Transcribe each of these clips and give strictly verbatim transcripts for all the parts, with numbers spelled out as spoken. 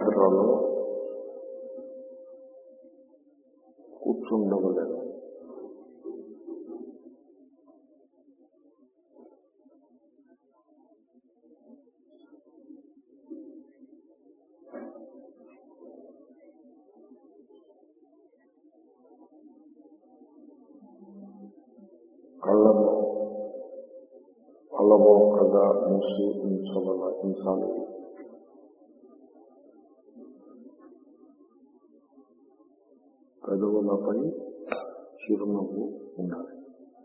ఎర్రలో కూర్చుండవలేదు. కళ్ళను అలవోకగా మూసి ఉంచవల ఉంచాలి. పెదవులపై చిరునవ్వు ఉండాలి.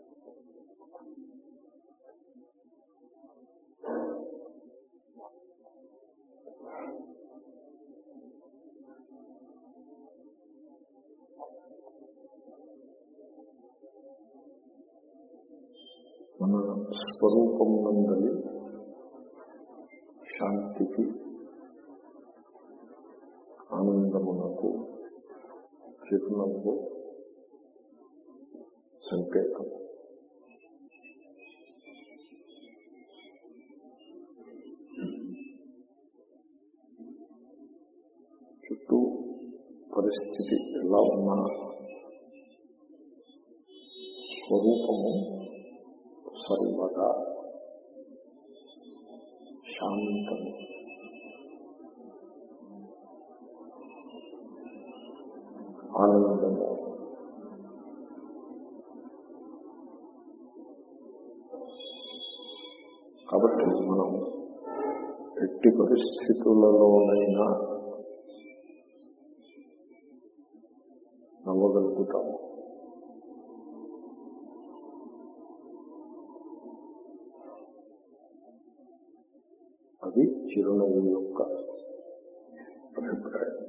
మన స్వరూపమునందలి శాంతికి, ఆనందమునకు చిరునవ్వు సంకేతం. చుట్టూ పరిస్థితి ఎలా ఉన్నా స్వరూపము సర్వదా శాంతము. ఆనందము. కాబట్టి మనం ఎట్టి పరిస్థితులలోనైనా నవ్వగలుగుతాము. అది చిరునవ్వు యొక్క అభిప్రాయం.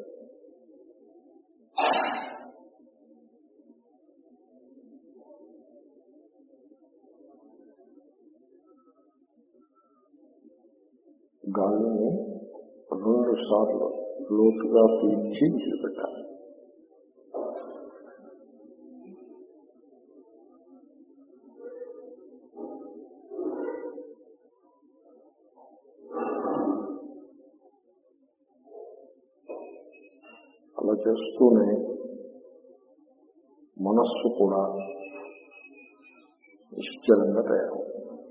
గాలిని రెండు సార్లు లోతుగా పీల్చి విడిచిపెట్టాలి. అలా చేస్తూనే మనస్సు కూడా నిశ్చలంగా తయారవుతుంది.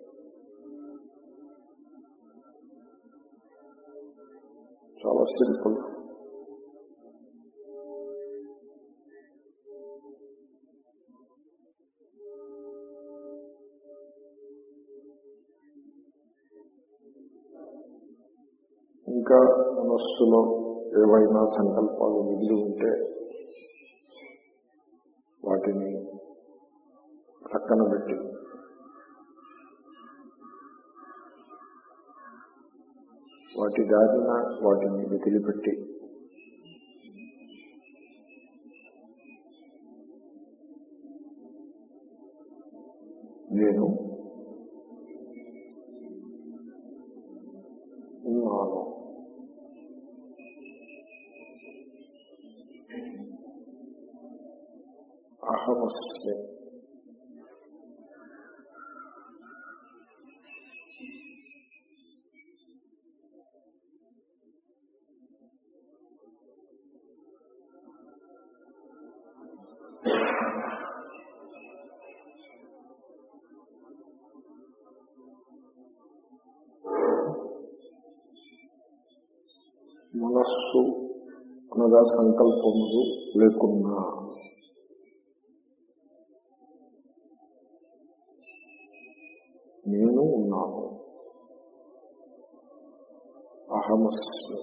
చాలా సింపుల్. ఇంకా మనస్సులో ఏవైనా సంకల్పాలు మిగిలి ఉంటే వాటిని పక్కన పెట్టి వాటి దారిన వాటిని వదిలిపెట్టి నేను ఉన్నాను, అహమస్మి, మనస్సు అనగా సంకల్పములు లేకున్నా నేను ఉన్నాను, అహమస్మి.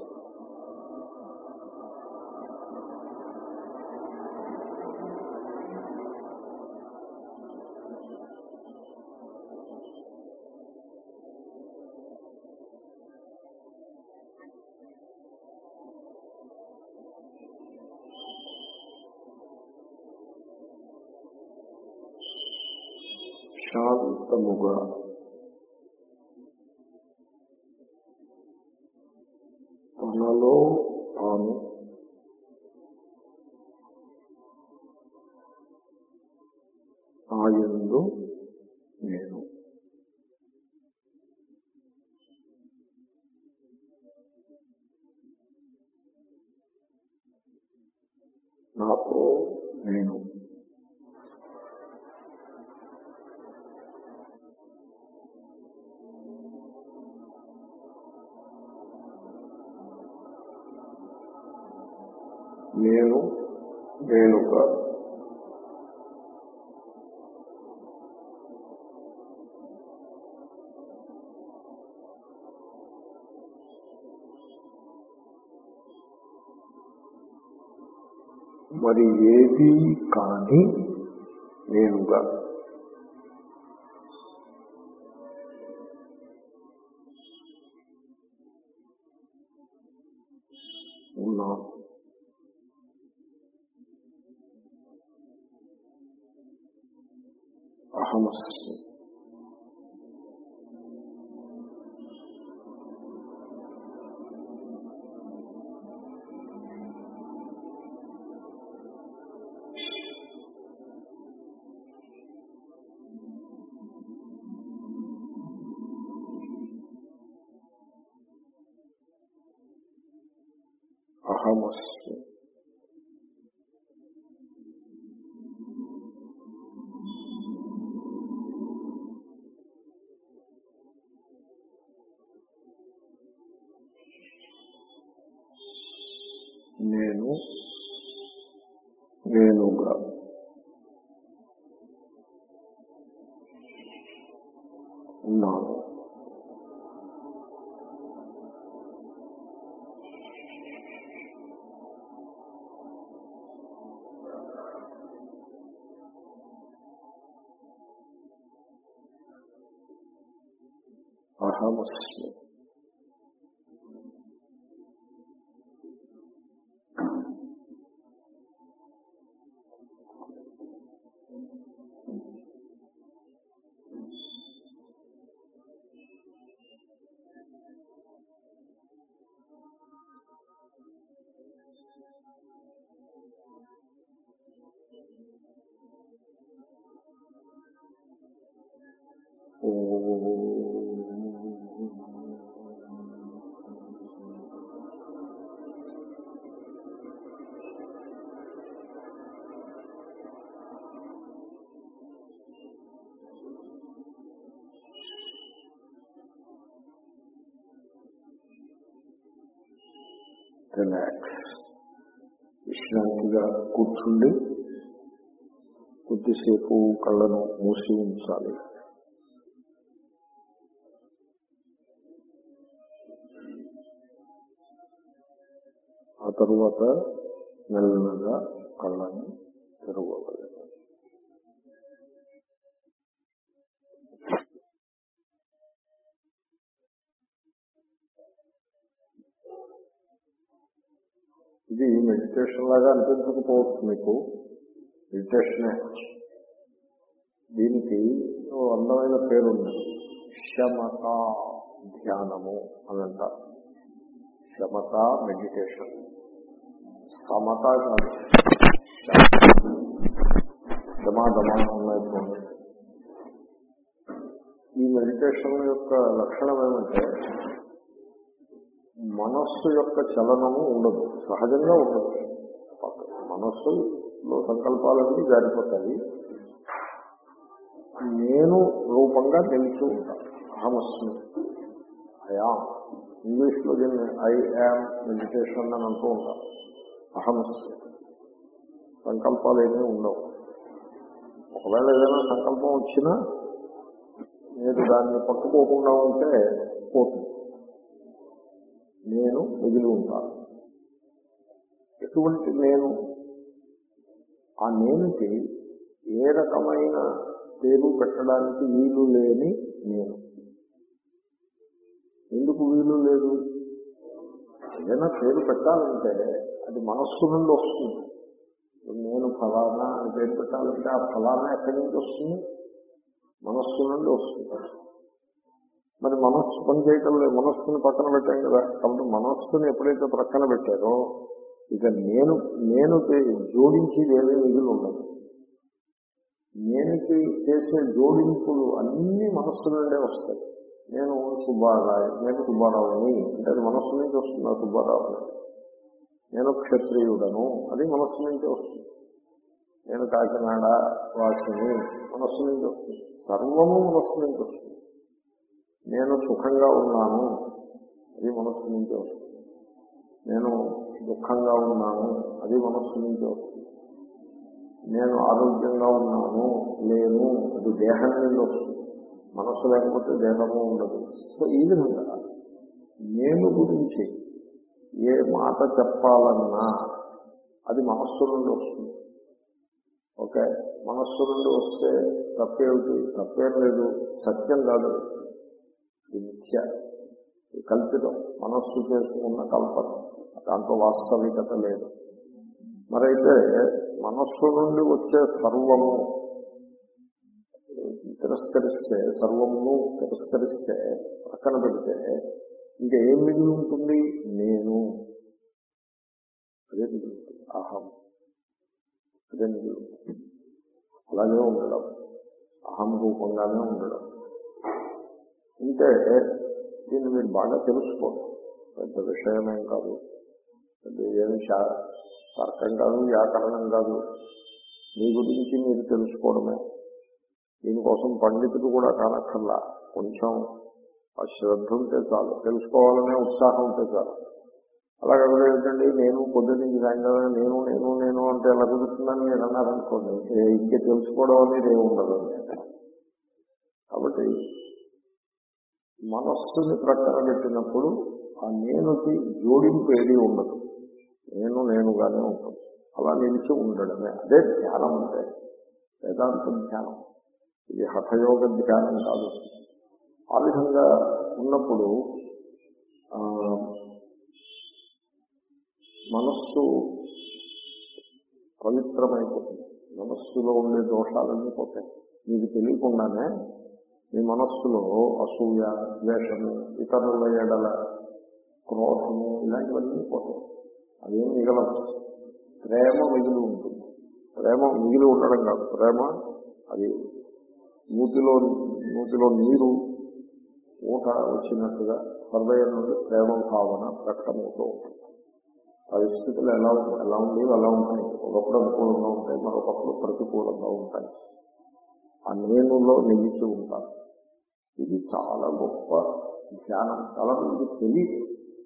శాంతముగా తనలో తాను ఆయందు నేను నాతో నేను. నేను నేనుగా మరి ఏది కాని నేనుగా ఉన్నాను. అహమస్మి. అహమస్మి. నేను నేనుగా ఉన్నాను. అహమస్మి. రిలాక్స్. విశ్రాంతిగా కూర్చుండి కొద్దిసేపు కళ్ళను మూసి ఉంచాలి. ఆ తరువాత మెల్లగా కళ్ళని తెరవగలరు. ఇది మెడిటేషన్ లాగా అనిపించకపోవచ్చు మీకు, మెడిటేషనే. దీనికి అందమైన పేరుంది, శమత ధ్యానము అని అంటారు. శమత మెడిటేషన్. సమత కాదు, దమాదమా ఉన్నాయి. ఈ మెడిటేషన్ యొక్క లక్షణం ఏమంటే మనస్సు యొక్క చలనము ఉండదు, సహజంగా ఉండదు. మనస్సులో సంకల్పాలన్నీ జారిపోతాయి. నేను రూపంగా తెలుస్తూ ఉంటాను. అహమస్మి, ఐయామ్. ఇంగ్లీష్లో దీన్ని ఐ యామ్ మెడిటేషన్ అని అంటూ ఉంటాను. అహమస్మి. సంకల్పాలు ఏమీ ఉండవు. ఒకవేళ ఏదైనా సంకల్పం వచ్చినా మీరు దాన్ని పట్టుకోకుండా ఉంటే పోతుంది. నేను మిగిలి ఉంటాను. ఎటువంటి నేను? ఆ నేనుకి ఏ రకమైన పేరు పెట్టడానికి వీలు లేని నేను. ఎందుకు వీలు లేదు? ఏదైనా పేరు పెట్టాలంటే అది మనస్సు నుండి వస్తుంది. నేను ఫలానా అని పేరు పెట్టాలంటే ఆ ఫలానా ఎక్కడి నుంచి వస్తుంది? మనస్సు నుండి వస్తుంది. మరి మనస్సు పనిచేయటం లేదు, మనస్సుని పక్కన పెట్టాం కదా. కాబట్టి మనస్సుని ఎప్పుడైతే ప్రక్కన పెట్టారో ఇక నేను నేను జోడించి ఏమీ మిగిలి ఉండదు. నేనుకి చేసే జోడింపులు అన్నీ మనస్సు నుండే వస్తాయి. నేను సుబ్బారావు, నేను సుబ్బారావుని అంటే అది మనస్సు నుంచి వస్తుంది. సుబ్బారావు నేను క్షత్రియుడను, అది మనస్సు నుంచి వస్తుంది. నేను కాకినాడ వాసిని, మనస్సు నుంచి వస్తుంది. సర్వము మనస్సు నుంచి వస్తుంది. నేను సుఖంగా ఉన్నాను, అది మనస్సు నుంచి వస్తుంది. నేను దుఃఖంగా ఉన్నాను, అది మనస్సు నుంచి వస్తుంది. నేను ఆరోగ్యంగా ఉన్నాను, లేను, అది దేహం నుంచి వస్తుంది. మనస్సు లేకపోతే దేహము ఉండదు. సో ఈ విధంగా నేను గురించి ఏ మాట చెప్పాలన్నా అది మనస్సు నుండి వస్తుంది. ఓకే, మనస్సు నుండి వస్తే తప్పేమిటి? తప్పేం లేదు, సత్యం కాదు, మిథ్య, కల్పితం, మనస్సు చేసుకున్న కల్పన, దాంట్లో వాస్తవికత లేదు. మరైతే మనస్సు నుండి వచ్చే సర్వము తిరస్కరిస్తే, సర్వమును తిరస్కరిస్తే, పక్కన పెడితే ఇంకా ఏం మిగిలి ఉంటుంది? నేను, అదే మిగిలి ఉంటుంది. అహం, అదే మిగిలి ఉంటుంది. అలాగే ఉండడం, అహం రూపంగానే ఉండడం. అంటే దీన్ని మీరు బాగా తెలుసుకోండి. పెద్ద విషయమేం కాదు, పెద్ద ఏమి తర్కం కాదు, వ్యాకరణం కాదు. మీ గురించి మీరు తెలుసుకోవడమే. దీనికోసం పండితుడు కూడా కానక్కర్లా, కొంచెం ఆ శ్రద్ధ ఉంటే చాలు, తెలుసుకోవాలనే ఉత్సాహం ఉంటే చాలు. అలాగే ఏంటండి, నేను పొద్దున్నీ సాయంకాలం నేను నేను నేను అంటే ఎలా కుదురుతుందని మీరు అన్నారనుకోండి, ఇంకే తెలుసుకోవడం అనేది ఏమి ఉండదు. కాబట్టి మనస్సుని ప్రక్కన పెట్టినప్పుడు ఆ నేనుకి జోడింపు ఏది ఉండదు, నేను నేనుగానే ఉంటుంది. అలా నిలిచి ఉండడమే అదే ధ్యానం. అంటే వేదాంత ధ్యానం, ఇది హఠయోగ ధ్యానం కాదు. ఆ విధంగా ఉన్నప్పుడు మనస్సు పవిత్రమైపోతుంది. మనస్సులో ఉండే దోషాలన్నీ పోతాయి. మీకు తెలియకుండానే మీ మనస్సులో అసూయ, ద్వేషము, ఇతరుల ఎడల క్రోధము, ఇలాంటివన్నీ పోతాయి. అదేం మిగలదు. ప్రేమ మిగిలి ఉంటుంది. ప్రేమ మిగిలి ఉండడం కాదు, ప్రేమ అది నూతిలో నూతిలో నీరు ఊట వచ్చినట్టుగా హృదయం నుండి ప్రేమ భావన ప్రకటమవుతూ ఉంటుంది. పరిస్థితులు ఎలా ఎలా ఉండేవి అలా ఉంటాయి. ఒకప్పుడు అనుకూలంగా ఉంటాయి, మరొకప్పుడు ప్రతికూలంగా ఉంటాయి. ఆ నేనులో నిలిచి ఉంటారు. ఇది చాలా గొప్ప ధ్యానం. చాలా మందికి తెలియదు.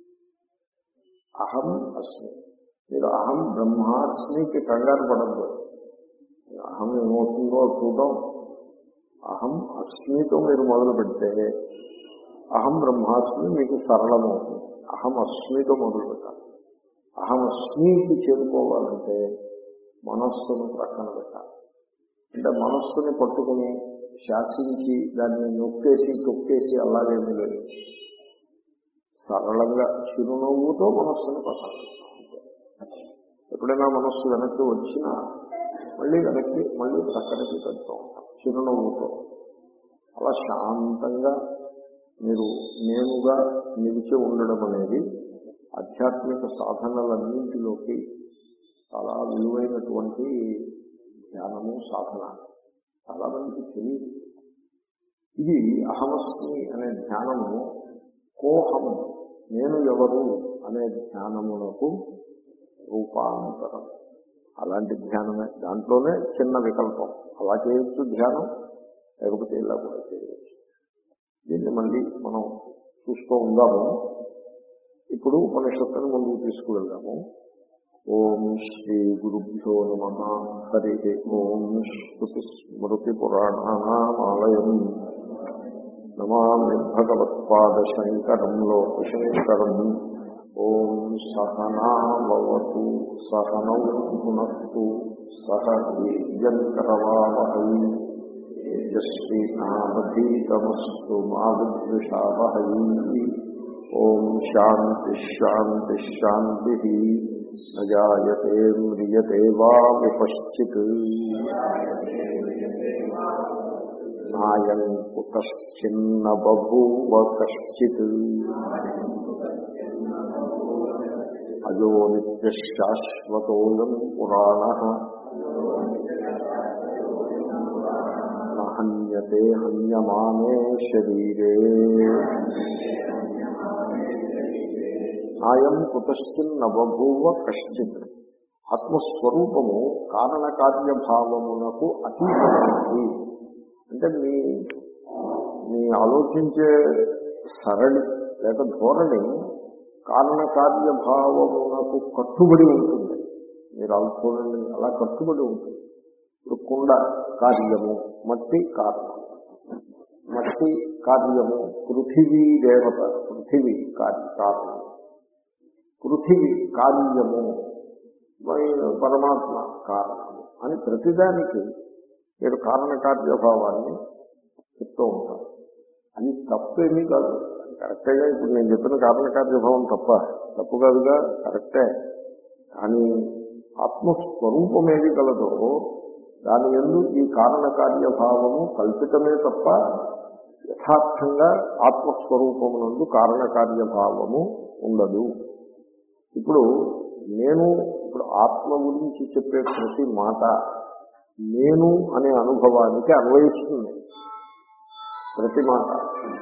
అహం అస్మి. మీరు అహం బ్రహ్మాస్మికి కంగారు పడద్దు. అహం ఏమవుతుందో చూద్దాం. అహం అస్మితో మీరు మొదలు పెడితే అహం బ్రహ్మాస్మి మీకు సరళమవుతుంది. అహం అస్మితో మొదలు పెట్టాలి. అహం అస్మికి చేరుకోవాలంటే మనస్సును ప్రక్కన పెట్టాలి. అంటే మనస్సుని పట్టుకుని శాసించి దాన్ని నొక్కేసి తొక్కేసి అలాగేమీ లేదు. సరళంగా చిరునవ్వుతో మనస్సుని పక్కన పెట్టాలి. ఎప్పుడైనా మనస్సు వెనక్కి వచ్చినా మళ్ళీ వెనక్కి మళ్ళీ ప్రక్కనకి పెడుతూ ఉంటాం చిరునవ్వుతో. అలా శాంతంగా మీరు నేనుగా నిలిచి ఉండడం అనేది ఆధ్యాత్మిక సాధనలన్నింటిలోకి చాలా విలువైనటువంటి ధ్యానము, సాధన. చాలా మందికి తెలియదు. ఇది అహమస్మి అనే ధ్యానము కోహం, నేను ఎవరు అనే ధ్యానమునకు రూపాంతరం. అలాంటి ధ్యానమే, దాంట్లోనే చిన్న వికల్పం. అలా చేయొచ్చు ధ్యానం, లేకపోతే ఇలా కూడా చేయవచ్చు. దీన్ని మళ్ళీ మనం చూస్తూ ఉందాము. ఇప్పుడు ఉపనిషత్తుని ముందుకు తీసుకువెళ్దాము. ఓం శ్రీ గురుభ్యో నమః. హరి ఓం. శ్రుతి స్మృతి పురాణానామాలయం నమామి భగవత్పాదశంకరం లోకశంకరం. ఓం సహనావతు సహనౌ భునక్తు సహ వీర్యంకరవావహై తేజస్వినావధీతమస్తు మా విద్విషావహై. ఓం శాంతి శాంతి శాంతి. న జాయతే మ్రియతే వా విపశ్చిత్. నాయం కుతశ్చిన్న బభూవ కశ్చిత్. అజో నిత్యశాశ్వతోయం పురాణః. న హన్యతే హన్యమానే శరీరే. నాయం కుతశ్చిన్ నవభూవ కశ్చిత్. ఆత్మస్వరూపము కారణకార్యభావమునకు అతీతమైనది. అంటే మీ మీ ఆలోచించే సరళి లేక ధోరణి కారణకార్యభావమునకు కట్టుబడి ఉంటుంది. మీరు అలా చూడండి, అలా కట్టుబడి ఉంటుంది. ఇప్పుడు కుండ కార్యము, మట్టి కారణము. మట్టి కార్యము, పృథివీ దేవత, పృథివీ కార్య కారణము. పృథివీ కార్యము, పరమాత్మ కారణము అని ప్రతిదానికి మీరు కారణకార్యభావాన్ని చెప్తూ ఉంటారు. అది తప్పేమీ కాదు, కరెక్టేగా. ఇప్పుడు నేను చెప్పిన కారణకార్యభావం తప్ప తప్పు కాదుగా, కరెక్టే. కానీ ఆత్మస్వరూపం ఏది కలదో దాని యందు ఈ కారణకార్యభావము కల్పితమే తప్ప యథార్థంగా ఆత్మస్వరూపమునందు కారణకార్యభావము ఉండదు. ఇప్పుడు నేను ఇప్పుడు ఆత్మ గురించి చెప్పే ప్రతి మాట నేను అనే అనుభవానికి అన్వయిస్తుంది. ప్రతి మాట.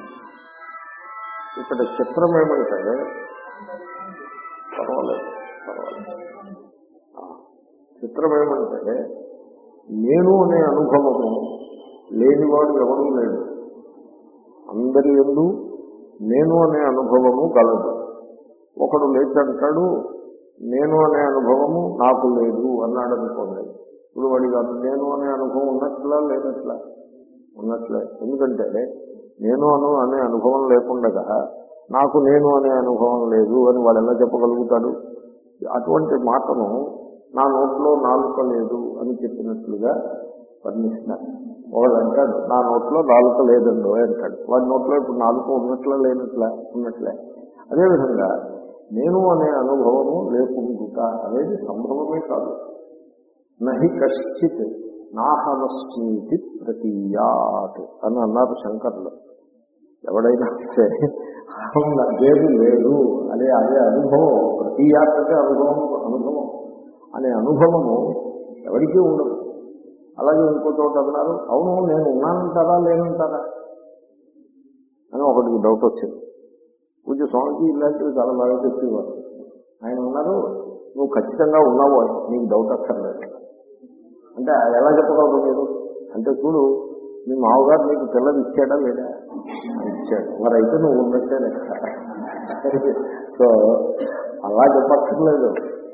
ఇక్కడ చిత్రం ఏమంటే పర్వాలేదు పర్వాలేదు చిత్రం ఏమంటే నేను అనే అనుభవము లేనివాడు ఎవరూ లేడు. అందరి యందు నేను అనే అనుభవము కలదు. ఒకడు లేచి అంటాడు నేను అనే అనుభవము నాకు లేదు అన్నాడు అనుకోండి. ఇప్పుడు వాడికి నేను అనే అనుభవం ఉన్నట్లా లేనట్లా? ఉన్నట్లే. ఎందుకంటే నేను అను అనే అనుభవం లేకుండా నాకు నేను అనే అనుభవం లేదు అని వాడు ఎలా చెప్పగలుగుతాడు? అటువంటి మాటను నా నోట్లో నాలుక లేదు అని చెప్పినట్లుగా వర్ణిస్తారు. వాడు అంటాడు నా నోట్లో నాలుక లేదండో అంటాడు. వాడి నోట్లో ఇప్పుడు నాలుక ఉన్నట్లా లేనట్లా? ఉన్నట్లే. అదేవిధంగా నేను అనే అనుభవము లేకుండా అనేది సంభవమే కాదు. నహి కశ్చిత్ నాహమస్మీతి ప్రతీయాత్ అని అన్నారు శంకర్లు. ఎవడైనా సరే నాకేది లేదు అదే అదే అనుభవం, ప్రతీయాత్ అంటే అనుభవం అనుభవం అనే అనుభవము ఎవరికీ ఉండదు. అలాగే ఇంకో చోట అన్నారు అవును నేను ఉన్నానంటారా లేనంటారా అని ఒకటికి డౌట్ వచ్చింది. పూజ స్వామికి ఇలాంటివి చాలా బాగా చెప్పేవారు. ఆయన ఉన్నారు నువ్వు ఖచ్చితంగా ఉన్నావు నీకు డౌట్ అక్కర్లేదు అంటే ఎలా చెప్పగలరు మీరు అంటే చూడు మీ మామగారు నీకు పిల్లలు ఇచ్చాడా లేదా? ఇచ్చాడు. మరి అయితే నువ్వు ఉన్నట్టే లెక్క. సో అలా చెప్పక్కర్లేదు.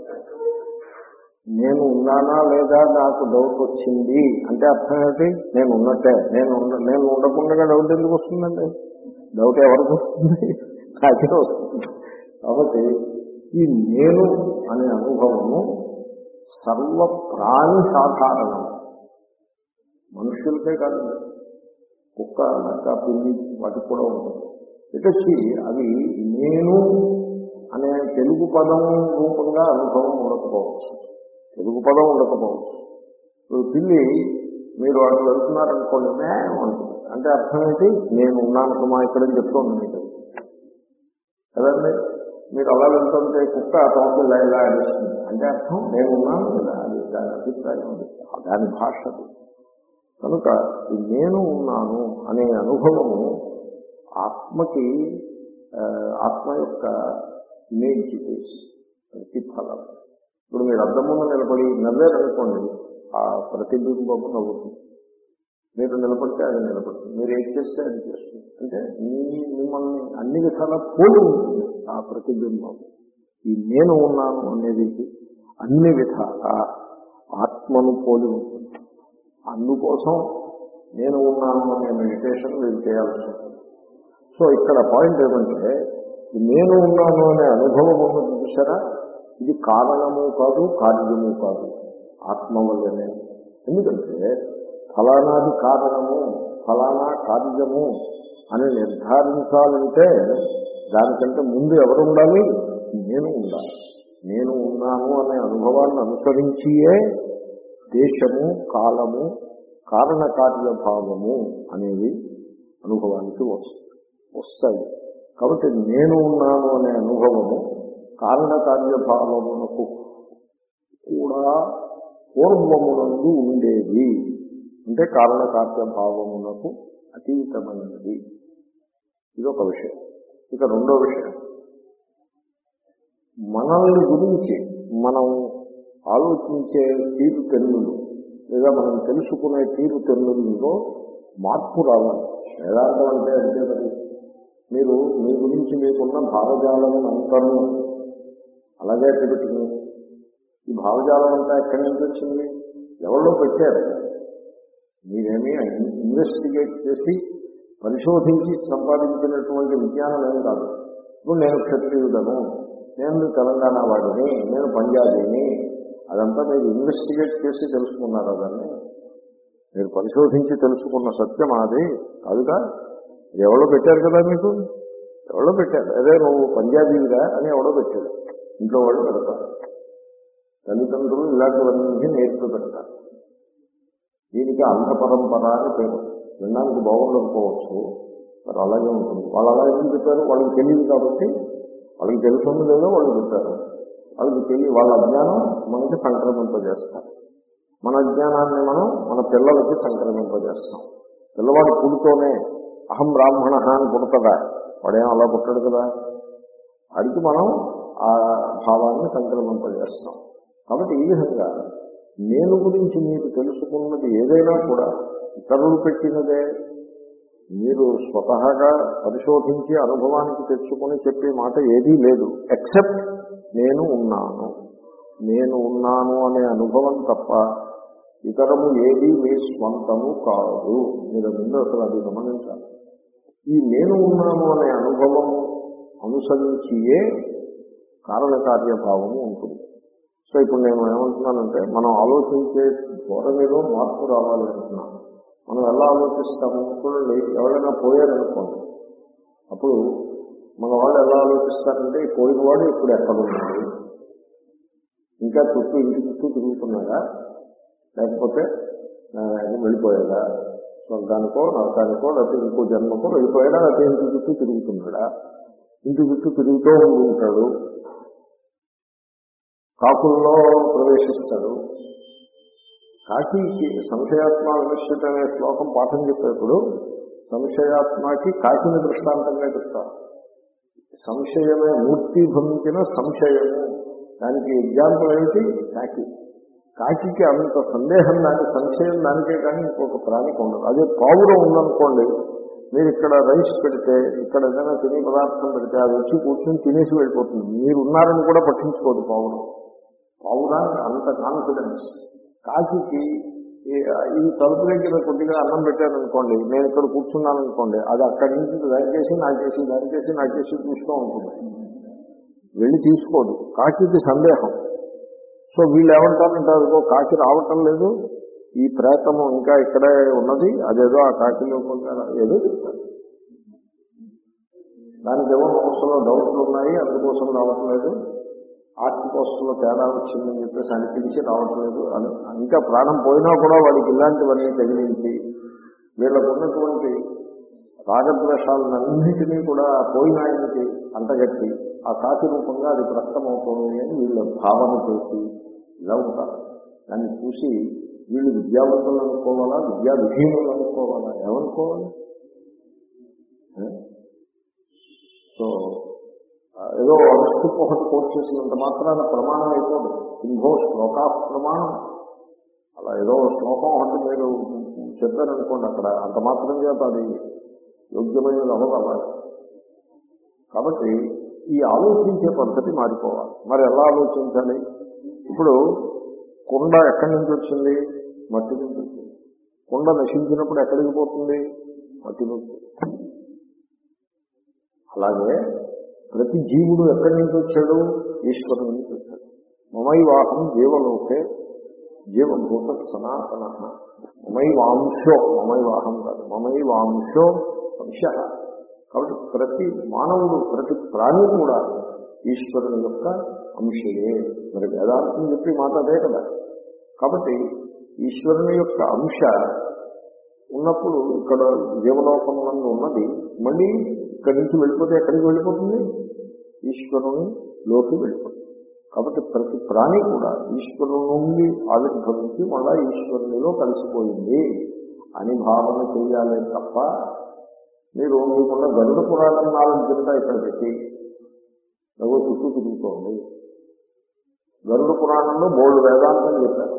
నేను ఉన్నానా లేదా నాకు డౌట్ వచ్చింది అంటే అర్థం ఏంటి? నేను ఉన్నట్టే. నేను నేను ఉండకుండా డౌట్ ఎందుకు వస్తుందండి? డౌట్ ఎవరికి వస్తుంది? నాకే వస్తుంది. కాబట్టి ఈ నేను అనే అనుభవము సర్వ ప్రాణి సాధారణం. మనుషులకే కాదు, కుక్క నక్క పిల్లి వాటికి కూడా ఉంటుంది. ఇటొచ్చి అవి నేను అనే తెలుగు పదం రూపంగా అనుభవం ఉండకపోవచ్చు, తెలుగు పదం ఉండకపోవచ్చు. ఇప్పుడు పిల్లి మీరు అటు వెళ్తున్నారనుకోండి ఉంటుంది అంటే అర్థం ఏంటి? నేను ఉన్నాను సుమా ఇక్కడని చెప్తోంది మీకు కదండి. మీరు అలా వెళ్తుంటే కుక్క తోటలు ఇలా అనిస్తుంది అంటే అర్థం నేను ఉన్నాను కదా, అది దాని అభిప్రాయం, అది దాని భాష. కనుక ఈ నేను ఉన్నాను అనే అనుభవము ఆత్మకి ఆత్మ యొక్క ఇమేజ్ ప్రతిఫలం. ఇప్పుడు మీరు అద్దం ముందు నిలబడి నవ్వారనుకోండి ఆ ప్రతిబింబము నవ్వుతుంది. మీరు నిలబడితే అది నిలబడుతుంది, మీరు ఏం చేస్తే అది చేస్తుంది. అంటే మీ మిమ్మల్ని అన్ని విధాలా పోలి ఉంటుంది ఆ ప్రతిబింబం. ఈ నేను ఉన్నాను అనేది అన్ని విధాలా ఆత్మను పోలి ఉంటుంది. అందుకోసం నేను ఉన్నాను అనే మెడిటేషన్ మీరు చేయాల్సి ఉంటుంది. సో ఇక్కడ పాయింట్ ఏమంటే నేను ఉన్నాను అనే అనుభవం ఉన్నది చూసారా, ఇది కారణము కాదు కార్యము కాదు, ఆత్మ వల్లనే. ఎందుకంటే ఫలానాది కారణము ఫలానా కార్యము అని నిర్ధారించాలంటే దానికంటే ముందు ఎవరు ఉండాలి? నేను ఉండాలి. నేను ఉన్నాను అనే అనుభవాన్ని అనుసరించియే దేశము కాలము కారణకార్యభావము అనేవి అనుభవానికి వస్తాయి. కాబట్టి నేను ఉన్నాను అనే అనుభవము కారణకార్యభావమునకు కూడా పూర్వమునందు ఉండేది, అంటే కారణకార్యభావమునకు అతీతమైనది. ఇదొక విషయం. ఇక రెండో విషయం, మనల్ని గురించి మనం ఆలోచించే తీరు తెన్నులు లేదా మనం తెలుసుకునే తీరు తెన్నులలో మార్పు రావాలి. వేదాంతం అంటే అంతే మరి. మీరు మీ గురించి మీకున్న భావజాలం అంతను అలాగే పెట్టుకుని ఈ భావజాలం అంతా ఎక్కడి నుంచి వచ్చింది? ఎవరిలో పెట్టారు? మీరేమీ ఇన్వెస్టిగేట్ చేసి పరిశోధించి సంపాదించినటువంటి విజ్ఞానం ఏం కాదు. ఇప్పుడు నేను క్షత్రియుడను, నేను తెలంగాణ వాడిని, నేను పంజాబీని, అదంతా మీరు ఇన్వెస్టిగేట్ చేసి తెలుసుకున్నారు. దాన్ని మీరు పరిశోధించి తెలుసుకున్న సత్యం అది కాదుగా. ఎవరో పెట్టారు కదా మీకు, ఎవరో పెట్టారు. అదే నువ్వు పంజాబీగా అని ఎవరో పెట్టాడు. ఇంట్లో వాళ్ళు పెడతారు, తల్లిదండ్రులు ఇలాంటివన్నీ నేర్పి పెడతారు. దీనికి అంధ పరంపర అని పేరు. వినడానికి బాగుండకపోవచ్చు, మరి అలాగే ఉంటుంది. వాళ్ళు అలా ఏం చెప్పారు? వాళ్ళకి తెలియదు కాబట్టి, వాళ్ళకి తెలుసుంది లేదో వాళ్ళు చెప్పారు. వాళ్ళకి తెలియ వాళ్ళ అజ్ఞానం మనకి సంక్రమింపజేస్తారు. మన అజ్ఞానాన్ని మనం మన పిల్లలకి సంక్రమింపజేస్తాం. పిల్లవాడు పుడుతోనే అహం బ్రాహ్మణ అని పుడతాడా? వాడేం అలా పుట్టాడు కదా. అడిగి మనం ఆ భావాన్ని సంక్రమింపజేస్తాం. కాబట్టి ఈ విధంగా నేను గురించి మీకు తెలుసుకున్నది ఏదైనా కూడా ఇతరులు పెట్టినదే. మీరు స్వతహాగా పరిశోధించి అనుభవానికి తెచ్చుకొని చెప్పే మాట ఏదీ లేదు, ఎక్సెప్ట్ నేను ఉన్నాను. నేను ఉన్నాను అనే అనుభవం తప్ప ఇతరము ఏది మీ స్వంతము కాదు. మీరు ముందు అసలు అది గమనించాలి. ఈ నేను ఉన్నాను అనే అనుభవము అనుసరించియే కారణకార్యభావము ఉంటుంది. సో ఇప్పుడు నేను ఏమంటున్నానంటే, మనం ఆలోచించే ధోరణిలో మార్పు రావాలి అంటున్నాను. మనం ఎలా ఆలోచిస్తాము? చూడండి, ఎవరైనా పోయారనుకోండి, అప్పుడు మన వాళ్ళు ఎలా ఆలోచిస్తారంటే, పోయినవాడు ఇప్పుడు ఎక్కడున్నాడు, ఇంకా చుట్టూ ఇంటి చుట్టూ తిరుగుతున్నాడా, లేకపోతే వెళ్ళిపోయాడా, స్వర్గానికో నరకానికో లేకపోతే ఇంకో జన్మకో వెళ్ళిపోయాడా, లేకపోతే ఇంటి చుట్టూ తిరుగుతున్నాడా, ఇంటి చుట్టూ తిరుగుతూ ఉంటాడు, కాకుల్లో ప్రవేశిస్తాడు. కాకి సంశయాత్మ వినిశ్చిత అనే శ్లోకం పాఠం చెప్పేప్పుడు సంశయాత్మకి కాకిని దృష్టాంతంగా చెప్తారు. సంశయమే మూర్తి భవించిన సంశయము, దానికి ఎగ్జాంపుల్ ఏమిటి? కాకి. కాకి అంత సందేహం, దాని సంశయం దానికే కానీ ఇంకొక ప్రాణికి ఉండదు. అదే పావురం ఉందనుకోండి, మీరు ఇక్కడ రైస్ పెడితే, ఇక్కడ ఏదైనా తినే పదార్థం పెడితే అది వచ్చి కూర్చొని తినేసి వెళ్ళిపోతుంది. మీరు ఉన్నారని కూడా పట్టించుకోదు పావురం. పావురానికి అంత కాన్ఫిడెన్స్. కాకి ఈ తలుపు దగ్గర కొద్దిగా అన్నం పెట్టారనుకోండి, నేను ఇక్కడ కూర్చున్నాను అనుకోండి, అది అక్కడి నుంచి దానికేసి నాకేసి దానికేసి నాకేసి చూస్తూ ఉంటుంది, వెళ్ళి తీసుకోదు. కాకి సందేహం. సో వీళ్ళు ఏమంటారంటారు, కాకి రావటం లేదు, ఈ ప్రేతము ఇంకా ఇక్కడే ఉన్నది, అదేదో ఆ కాకిలో కొంత ఏదో చెప్తారు. దానికేమో మనసులో డౌట్లు ఉన్నాయి, అందుకోసం రావట్లేదు, ఆస్తి కోసంలో తేడా వచ్చిందని చెప్పేసి అనిపించి రావట్లేదు అని. ఇంకా ప్రాణం పోయినా కూడా వాడికి ఇలాంటివన్నీ తగిలించి వీళ్ళకు ఉన్నటువంటి రాగద్వేషాలన్నింటినీ కూడా పోయినాయనికి అంటగట్టి ఆ కాకి రూపంగా అది ప్రకటమవుతోంది అని వీళ్ళు భావన చేసి ఇలా ఉంటారు. దాన్ని చూసి వీళ్ళు విద్యావంతులు అనుకోవాలా, విద్యా విహీనులు అనుకోవాలా, ఏమనుకోవాలి? సో ఏదో అనుష్ఠుప్ ఒకటి కోట్ చేసినంత మాత్రాన ప్రమాణం అయిపోదు. ఇంకో శ్లోకా ప్రమాణం. అలా ఏదో శ్లోకం ఒకటి మీరు చెప్పారనుకోండి, అక్కడ అంత మాత్రం చేత అది యోగ్యమైనది అవ్వదు. కాబట్టి ఈ ఆలోచించే పద్ధతి మారిపోవాలి. మరి ఎలా ఆలోచించాలి? ఇప్పుడు కుండ ఎక్కడి నుంచి వచ్చింది? మట్టి నుంచి వచ్చింది. కుండ నశించినప్పుడు ఎక్కడికి పోతుంది? మట్టి నుంచి. అలాగే ప్రతి జీవుడు ఎక్కడి నుంచి వచ్చాడు? ఈశ్వరుని నుంచి వచ్చాడు. మమైవాహం జీవలోకే జీవభూత సనాతన. మమైవాంశో, మమైవాహం కాదు, మమైవాంశో అంశ. కాబట్టి ప్రతి మానవుడు, ప్రతి ప్రాణి కూడా ఈశ్వరుని యొక్క అంశయే. మరి వేదాంతం చెప్పి మాట అదే కదా. కాబట్టి ఈశ్వరుని యొక్క అంశ ఉన్నప్పుడు ఇక్కడ జీవలోకంలో ఉన్నది మళ్ళీ ఇక్కడి నుంచి వెళ్ళిపోతే ఎక్కడికి వెళ్ళిపోతుంది? ఈశ్వరుని లోకి వెళ్ళిపోతుంది. కాబట్టి ప్రతి ప్రాణి కూడా ఈశ్వరుని నుండి ఆవిర్భవించి మళ్ళా ఈశ్వరునిలో కలిసిపోయింది అని భావన చేయాలి తప్ప, మీరు మీకున్న గరుడ పురాణం నాలుగు కింద ఇక్కడ పెట్టి ఏవో చుట్టూ తిరుగుతోంది. గరుడ పురాణంలో బోల్డ్ వేదాంతం చెప్పారు,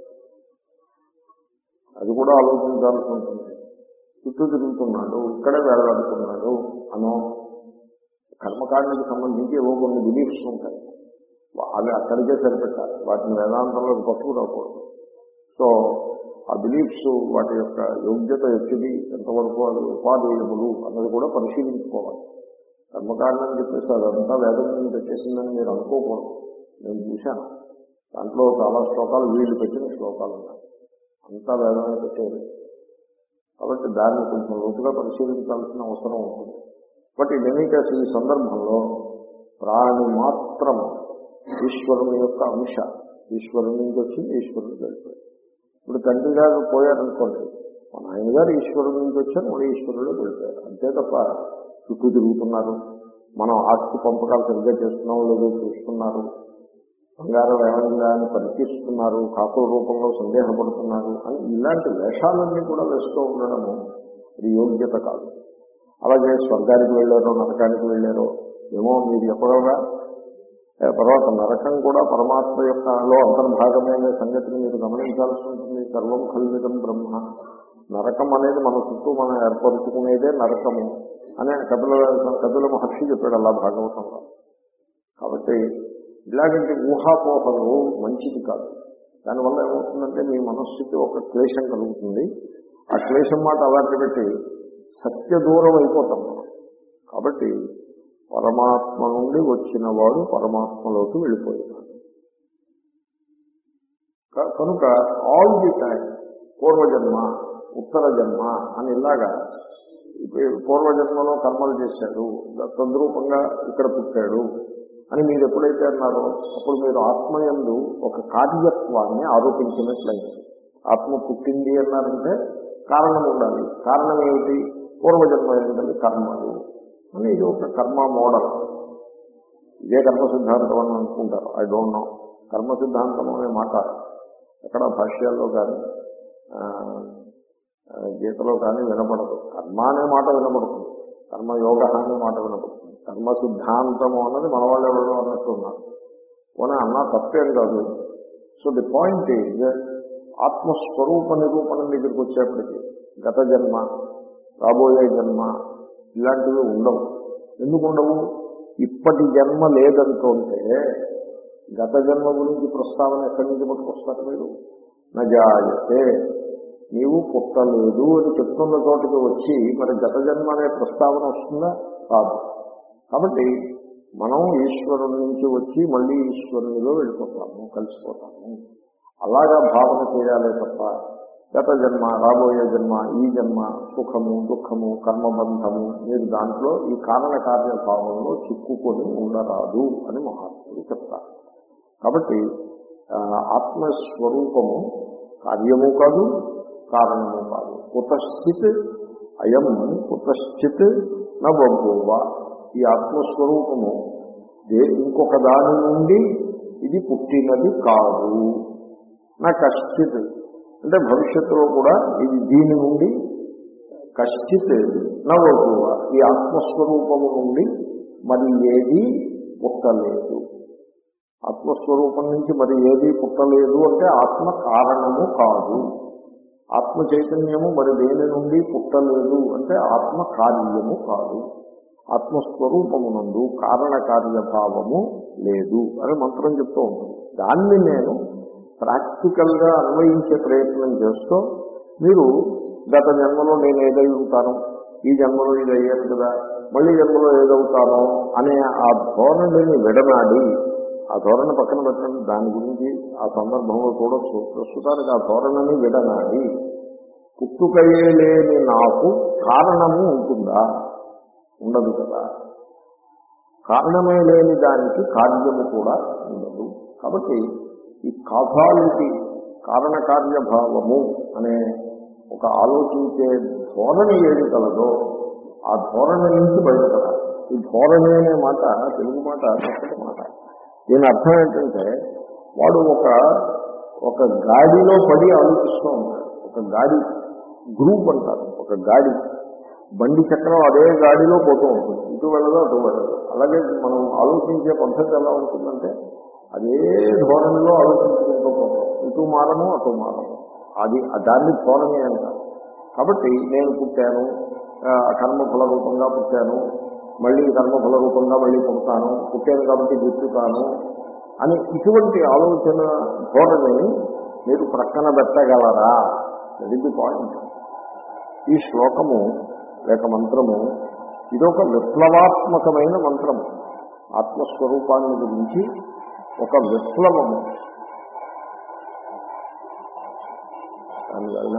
అది కూడా ఆలోచించాల్సి ఉంటుంది. చుట్టూ తిరుగుతున్నాడు, ఇక్కడే వేలాడుతున్నాడు అనో కర్మకాండకి సంబంధించి ఏవో కొన్ని బిలీఫ్స్ ఉంటాయి, అవి అక్కడికే సరిపెట్టాలి, వాటిని వేదాంతంలో పట్టుకురాకూడదు. సో ఆ బిలీఫ్స్ వాటి యొక్క యోగ్యత ఎత్తిది ఎంతవరకు అది ఉపాధేయములు అన్నది కూడా పరిశీలించుకోవాలి. కర్మకాండం చెప్పేసి అదంతా వేదం నుంచి పెట్టేసిందని మీరు అనుకోకూడదు. నేను చూశాను, దాంట్లో చాలా శ్లోకాలు వీళ్ళు పెట్టిన శ్లోకాలు ఉన్నాయి, అంతా వేదమే పెట్టేది. కాబట్టి దాన్ని కొంచెం లోతుగా పరిశీలించాల్సిన అవసరం ఉంటుంది. బట్ ఈ ఎనీకేస్ ఈ సందర్భంలో ప్రాణి మాత్రం ఈశ్వరుని యొక్క అంశ, ఈశ్వరుని నుంచి వచ్చింది ఈశ్వరునికి వెళ్ళిపోయింది. ఇప్పుడు తండ్రి గారు పోయారనుకోండి, మా నాయన గారు ఈశ్వరుడి నుంచి వచ్చారు, మళ్ళీ ఈశ్వరుడు వెళ్ళిపోయారు, అంతే తప్ప చుట్టూ తిరుగుతున్నారు. మనం ఆస్తి పంపకాలు సరిగ్గా చేస్తున్నాం లేదో చూస్తున్నారు, బంగారం ఏమైందా అని పరీక్షిస్తున్నారు, కాకుల రూపంలో సందేహపడుతున్నారు అని ఇలాంటి వేషాలన్నీ కూడా వేస్తూ ఉండడము ఇది యోగ్యత కాదు. అలాగే స్వర్గానికి వెళ్ళారో నరకానికి వెళ్ళారో ఏమో మీరు చెప్పగలరా? తర్వాత నరకం కూడా పరమాత్మ యొక్కలో అంతర్భాగమే అనే సంగతిని మీరు గమనించాల్సి ఉంటుంది. సర్వం కల్విదం బ్రహ్మ, నరకం అనేది మన చుట్టూ మనం ఏర్పరుచుకునేదే నరకము అనే కపిల కపిల మహర్షి చెప్పాడు అలా భాగవతంలో. కాబట్టి ఇలాంటి ఊహాపోహలు మంచిది కాదు. దానివల్ల ఏమవుతుందంటే మీ మనస్సుకి ఒక క్లేశం కలుగుతుంది. ఆ క్లేశం మాట అలాంటి పెట్టి సత్య దూరం అయిపోతాం మనం. కాబట్టి పరమాత్మ నుండి వచ్చిన వాడు పరమాత్మలోకి వెళ్ళిపోయినాడు కనుక ఆల్ ది టైం పూర్వజన్మ ఉత్తర జన్మ అని ఇలాగా పూర్వజన్మలో కర్మలు చేశాడు, తద్రూపంగా ఇక్కడ పుట్టాడు అని మీరు ఎప్పుడైతే అన్నారో అప్పుడు మీరు ఆత్మయందు ఒక కార్యత్వాన్ని ఆరోపించినట్లయింది. ఆత్మ పుట్టింది అన్నారంటే కారణం ఉండాలి. కారణం ఏమిటి? పూర్వజన్మ ఏంటంటే కర్మలు అని. ఇది ఒక కర్మ మోడల్. ఇదే కర్మ సిద్ధాంతం అని అనుకుంటారు. I don't know. కర్మ సిద్ధాంతం అనే మాట ఎక్కడ భాష్యాల్లో కానీ గీతలో కానీ వినపడదు. కర్మ అనే మాట వినపడుతుంది, కర్మయోగ అనే మాట వినపడుతుంది. కర్మ సిద్ధాంతము అన్నది మన వాళ్ళు ఎవరో అన్నట్టు ఉన్నారు. పోనీ అన్నా తప్పేం కాదు. సో ది పాయింట్ ఈజ్ ఆత్మస్వరూప నిరూపణం దగ్గరికి వచ్చేప్పటికీ గత జన్మ రాబోయే జన్మ ఇలాంటివి ఉండవు. ఎందుకు ఉండవు? ఇప్పటి జన్మ లేదంటుంటే గత జన్మ గురించి ప్రస్తావన ఎక్కడి నుంచి పట్టుకొస్తారు మీరు? నజాయతే, నీవు పుట్టలేదు అని చెప్తున్న చోటుకి వచ్చి మరి గత జన్మ అనే ప్రస్తావన వస్తుందా? కాదు. కాబట్టి మనం ఈశ్వరుని నుంచి వచ్చి మళ్ళీ ఈశ్వరునిలో వెళ్ళిపోతాము, కలిసిపోతాము. అలాగా భావన చేయాలే తప్ప గత జన్మ రాబోయే జన్మ ఈ జన్మ సుఖము దుఃఖము కర్మబంధము మీరు దాంట్లో ఈ కారణ కార్యభావంలో చిక్కుకొని ఉండరాదు అని మహాత్ములు చెప్తారు. కాబట్టి ఆత్మస్వరూపము కార్యము కాదు కారణము కాదు. కుతశ్చిత్ అయం కుతశ్చిత్ నబభూవ. ఈ ఆత్మస్వరూపము ఇంకొక దాని నుండి ఇది పుట్టినది కాదు. నా కశ్చిత్ అంటే భవిష్యత్తులో కూడా ఇది దీని నుండి కశ్చిత్ నవభూవ, ఈ ఆత్మస్వరూపము నుండి మరి ఏది పుట్టలేదు. ఆత్మస్వరూపం నుంచి మరి ఏది పుట్టలేదు అంటే ఆత్మ కారణము కాదు. ఆత్మ చైతన్యము మరి దేని నుండి పుట్టలేదు అంటే ఆత్మ కార్యము కాదు. ఆత్మస్వరూపమునందు కారణ కార్యభావము లేదు అని మంత్రం చెప్తూ ఉంటుంది. దాన్ని నేను ప్రాక్టికల్ గా అన్వయించే ప్రయత్నం చేస్తూ మీరు గత జన్మలో నేను ఏదవుతాను, ఈ జన్మలో ఇది అయ్యాను కదా, మళ్ళీ జన్మలో ఏదవుతానో అనే ఆ ధోరణిని విడనాడి, ఆ ధోరణి పక్కన పెట్టండి, దాని గురించి ఆ సందర్భంలో చూడొచ్చు. ప్రస్తుతానికి ఆ ధోరణిని విడనాడి పుట్టుకయే లేని నాకు కారణము ఉంటుందా? ఉండదు కదా. కారణమే లేని దానికి కార్యము కూడా ఉండదు. కాబట్టి ఈ కాజాలిటీ కారణకార్యభావము అనే ఒక ఆలోచించే ధోరణి ఏది కలదో ఆ ధోరణి నుంచి బయటపడాలి. ఈ ధోరణి అనే మాట తెలుగు మాట చక్కటి మాట. దీని అర్థం ఏంటంటే వాడు ఒక ఒక గాడిలో పడి ఆలోచిస్తూ ఉంటాడు. ఒక గాడి గ్రూప్ అంటారు. ఒక గాడి బండి చక్రం అదే గాడిలో పోతూ ఉంటుంది, ఇటు వెళ్ళదు అటు వెళ్ళదు. అలాగే మనం ఆలోచించే పద్ధతి ఎలా ఉంటుందంటే అదే ధోరణిలో ఆలోచించుకుంటూ పోతాం, ఇటు మారము అటు మారము. అది దాన్ని ధోరణి అంటారు. కాబట్టి నేను పుట్టాను, కర్మఫల రూపంగా పుట్టాను, మళ్ళీ కర్మఫల రూపంగా మళ్ళీ పుడతాను, పుట్టాను కాబట్టి గుర్తుతాను అని ఇటువంటి ఆలోచన ధోరణిని మీరు ప్రక్కన పెట్టగలరా? That is the point. ఈ శ్లోకము లేక మంత్రము ఇదొక విప్లవాత్మకమైన మంత్రము. ఆత్మస్వరూపాన్ని గురించి ఒక విప్లవము. దానివల్ల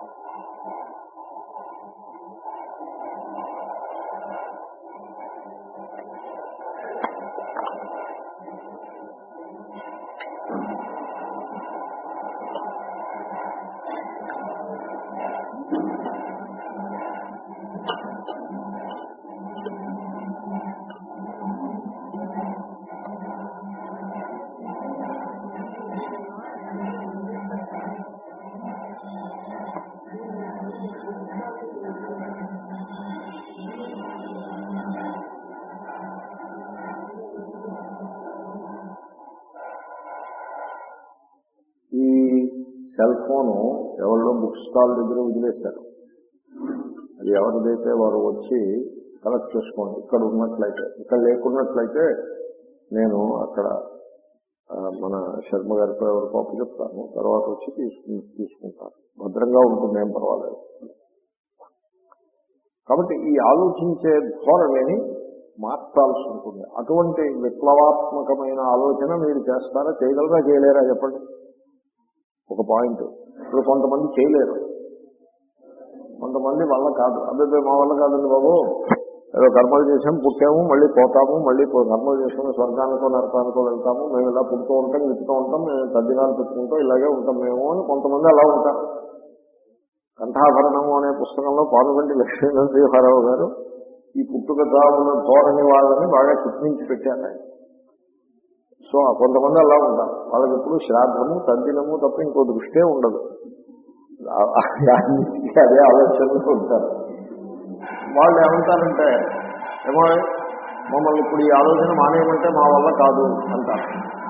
సెల్ ఫోను ఎవరిలో బుక్ స్టాల్ దగ్గర వదిలేశారు. అది ఎవరిదైతే వారు వచ్చి కలెక్ట్ చేసుకోండి. ఇక్కడ ఉన్నట్లయితే, ఇక్కడ లేకున్నట్లయితే నేను అక్కడ మన శర్మ గారితో ఎవరికో అప్పు చెప్తాను, తర్వాత వచ్చి తీసుకు తీసుకుంటాను భద్రంగా ఉంటుంది, ఏం పర్వాలేదు. కాబట్టి ఈ ఆలోచించే ధోరణిని మార్చాల్సి ఉంటుంది. అటువంటి విప్లవాత్మకమైన ఆలోచన మీరు చేస్తారా, చేయగలరా, చేయలేరా చెప్పండి. ఒక పాయింట్. ఇప్పుడు కొంతమంది చేయలేరు, కొంతమంది వల్ల కాదు. అదే మా వల్ల కాదండి బాబు, ఏదో కర్మలు చేసాం, పుట్టాము, మళ్ళీ పోతాము, మళ్ళీ కర్మలు చేసుకుని స్వర్గానికో నరకానికో వెళ్తాము, మేము ఇలా పుడుతూ ఉంటాం, గిట్టుతూ ఉంటాం, మేము తద్దినాలు పెట్టుకుంటాం, ఇలాగే ఉంటాం మేము అని కొంతమంది అలా ఉంటారు. కంఠాభరణము అనే పుస్తకంలో పానుగంటి లక్ష్మీధర శ్రీహారావు గారు ఈ పుట్టుక చావుల ధోరణి వాళ్ళని బాగా చిత్రించి పెట్టారు ఆయన. సో కొంతమంది అలా ఉంటారు, వాళ్ళకి ఎప్పుడు శ్రాద్ధము తద్దినము తప్ప ఇంకో దృష్టే ఉండదు, అదే ఆలోచనలు ఉంటారు. వాళ్ళు ఏమంటారంటే, ఏమో మమ్మల్ని ఇప్పుడు ఈ ఆలోచన మానేయమంటే మా వల్ల కాదు అంటారు.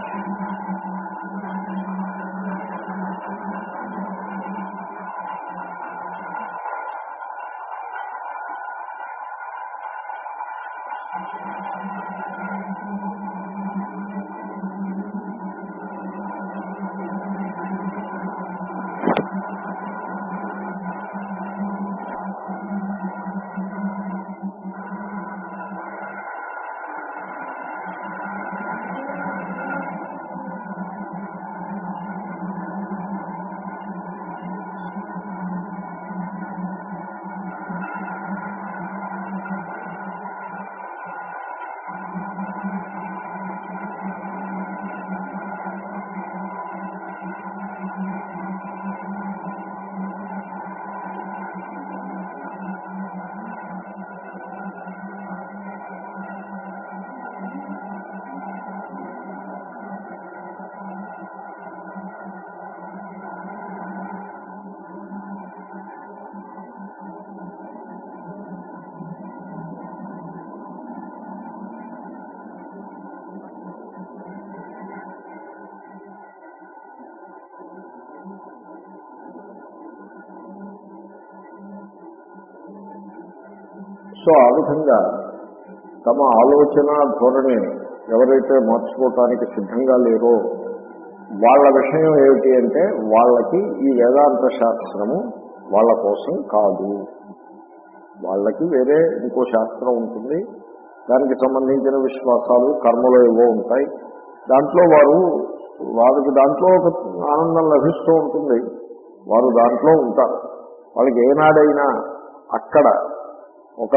సో ఆ విధంగా తమ ఆలోచన ధోరణి ఎవరైతే మార్చుకోవటానికి సిద్ధంగా లేరో వాళ్ళ విషయం ఏమిటి అంటే, వాళ్ళకి ఈ వేదాంత శాస్త్రము వాళ్ళ కోసం కాదు. వాళ్ళకి వేరే ఇంకో శాస్త్రం ఉంటుంది, దానికి సంబంధించిన విశ్వాసాలు కర్మలు ఏవో ఉంటాయి. దాంట్లో వారు వారికి దాంట్లో ఒక ఆనందం లభిస్తూ ఉంటుంది, వారు దాంట్లో ఉంటారు. వాళ్ళకి ఏనాడైనా అక్కడ ఒక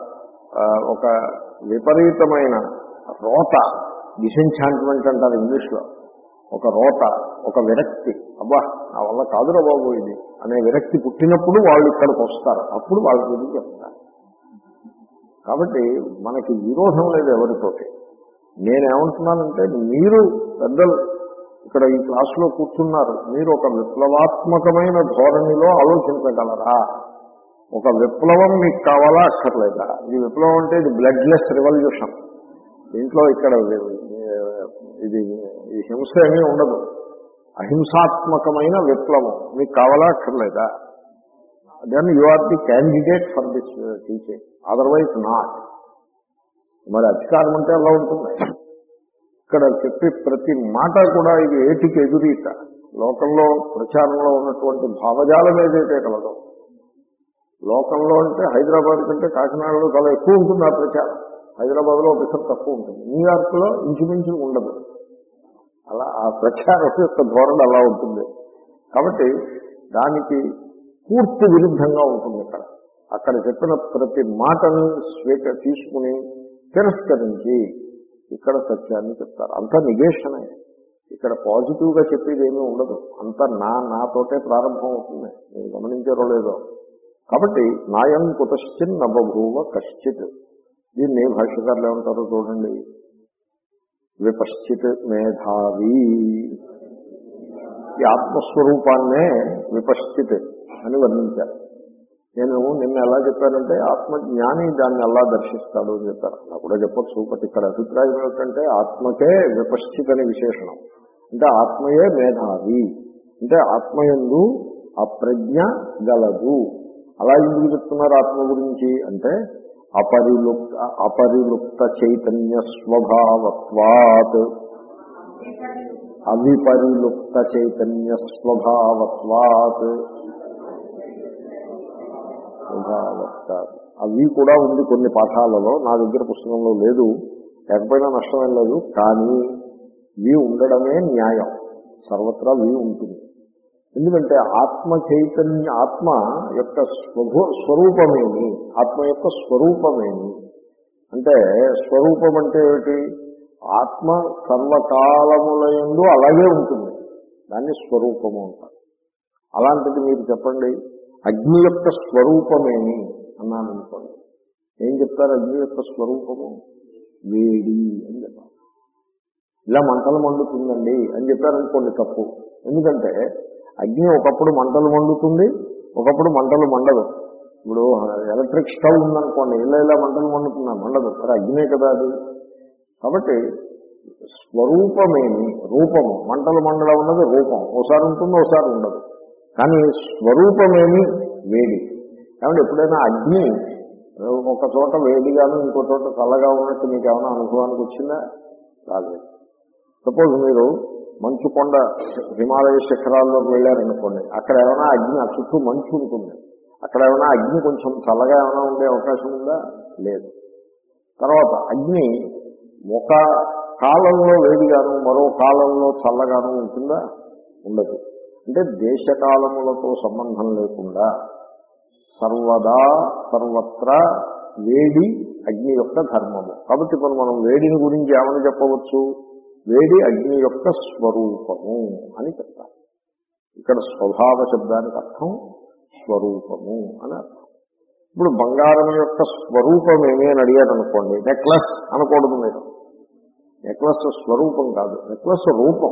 ఒక విపరీతమైన రోత, డిసెన్ఛాంట్మెంట్ అంటారు ఇంగ్లీష్లో, ఒక రోత, ఒక విరక్తి, అబ్బా నా వల్ల కాదురా బాబు ఇది అనే విరక్తి పుట్టినప్పుడు వాళ్ళు ఇక్కడికి వస్తారు, అప్పుడు వాళ్ళ గురించి చెప్తారు. కాబట్టి మనకి విరోధం లేదు ఎవరితోటి. నేనేమంటున్నానంటే, మీరు పెద్దలు ఇక్కడ ఈ క్లాసులో కూర్చున్నారు, మీరు ఒక విప్లవాత్మకమైన ధోరణిలో ఆలోచించగలరా? ఒక విప్లవం మీకు కావాలా అక్కర్లేదా? ఇది విప్లవం అంటే ఇది బ్లడ్లెస్ రివల్యూషన్. దీంట్లో ఇక్కడ ఇది ఈ హింస ఏమీ ఉండదు. అహింసాత్మకమైన విప్లవం మీకు కావాలా అక్కర్లేదా? Then you are the candidate for this teaching, otherwise not. మరి అధికారం అంటే అలా ఉంటుంది. ఇక్కడ చెప్పే ప్రతి మాట కూడా ఇది ఏటికి ఎదురీత. లోకంలో ప్రచారంలో ఉన్నటువంటి భావజాలం ఏదైతే కలదో, లోకంలో అంటే హైదరాబాద్ కంటే కాకినాడలో చాలా ఎక్కువ ఉంటుంది ఆ ప్రచారం. హైదరాబాద్లో ఒకసారి తక్కువ ఉంటుంది, న్యూయార్క్లో ఇంచుమించు ఉండదు. అలా ఆ ప్రచారం యొక్క ధోరణి అలా ఉంటుంది. కాబట్టి దానికి పూర్తి విరుద్ధంగా ఉంటుంది. ఇక్కడ అక్కడ చెప్పిన ప్రతి మాటని స్వీక తీసుకుని తిరస్కరించి ఇక్కడ సత్యాన్ని చెప్తారు. అంతా నిగేషనే. ఇక్కడ పాజిటివ్గా చెప్పేది ఏమీ ఉండదు. అంతా నా నాతోటే ప్రారంభం అవుతుంది. మీరు గమనించారో లేదో. కాబట్టి నాయం కుతశ్చిన్ నభూవ కశ్చిత్. దీన్ని భాష్యకారులు ఏమంటారో చూడండి. విపశ్చిత్ మేధావి. ఈ ఆత్మస్వరూపాన్నే విపశ్చిత్ అని వర్ణించారు. నేను నిన్న ఎలా చెప్పానంటే ఆత్మజ్ఞాని దాన్ని ఎలా దర్శిస్తాడు అని చెప్పారు. అలా కూడా చెప్పచ్చు. బట్ ఇక్కడ అభిప్రాయం ఏమిటంటే ఆత్మకే విపశ్చిత్ అని విశేషణం. అంటే ఆత్మయే మేధావి, అంటే ఆత్మయందు ఆ ప్రజ్ఞ గలదు. అలా ఎందుకు చెప్తున్నారు ఆత్మ గురించి అంటే అపరిలుప్త అపరిలుప్త చైతన్య స్వభావత్వాత్, అవిపరిలుప్త చైతన్య స్వభావత్వాత్. స్వభావత్వాత్ అవి కూడా ఉంది కొన్ని పాఠాలలో. నా దగ్గర పుస్తకంలో లేదు, లేకపోయినా నష్టమేం లేదు. కానీ వీ ఉండడమే న్యాయం. సర్వత్రా వీ ఉంటుంది. ఎందుకంటే ఆత్మ చైతన్య ఆత్మ యొక్క స్వభూ స్వరూపమేమి, ఆత్మ యొక్క స్వరూపమేమి అంటే స్వరూపం అంటే ఏమిటి? ఆత్మ సర్వకాలములయందు అలాగే ఉంటుంది. దాన్ని స్వరూపము అంటారు. అలాంటిది మీరు చెప్పండి అగ్ని యొక్క స్వరూపమేమి అన్నాను అనుకోండి. ఏం చెప్తారు? అగ్ని యొక్క స్వరూపము వేడి అని చెప్పాలి. ఇలా మంటలు మండుతుందండి అని చెప్పారనుకోండి తప్పు. ఎందుకంటే అగ్ని ఒకప్పుడు మంటలు మండుతుంది, ఒకప్పుడు మంటలు మండదు. ఇప్పుడు ఎలక్ట్రిక్ స్టవ్ ఉందనుకోండి, ఇలా ఇలా మంటలు మండుతుందా? మండదు. మరి అగ్నే కదా అది. కాబట్టి స్వరూపమేమి రూపము. మంటలు మండలం ఉన్నది రూపం, ఓసారి ఉంటుంది ఓసారి ఉండదు. కానీ స్వరూపమేమి వేడి. కాబట్టి ఎప్పుడైనా అగ్ని ఒక చోట వేడిగాను ఇంకో చోట చల్లగా ఉన్నట్టు మీకు ఏమైనా అనుభవానికి వచ్చిందా? రాలేదు. సపోజ్ మీరు మంచు కొండ హిమాలయ శిఖరాల్లోకి వెళ్ళారనుకోండి, అక్కడ ఏమైనా అగ్ని ఆ చుట్టూ మంచు ఉంటుంది, అక్కడ ఏమైనా అగ్ని కొంచెం చల్లగా ఏమైనా ఉండే అవకాశం ఉందా? లేదు. తర్వాత అగ్ని ఒక కాలంలో వేడిగాను మరో కాలంలో చల్లగాను ఉంటుందా? ఉండదు. అంటే దేశకాలములతో సంబంధం లేకుండా సర్వదా సర్వత్రా వేడి అగ్ని యొక్క ధర్మము. కాబట్టి ఇప్పుడు మనం వేడిని గురించి ఏమని చెప్పవచ్చు? వేడి అగ్ని యొక్క స్వరూపము అని చెప్తారు. ఇక్కడ స్వభావ శబ్దానికి అర్థం స్వరూపము అని అర్థం. ఇప్పుడు బంగారం యొక్క స్వరూపం ఏమి అని అడిగారు అనుకోండి, నెక్లెస్ అనకూడదు మీరు. నెక్లెస్ స్వరూపం కాదు, నెక్లెస్ రూపం.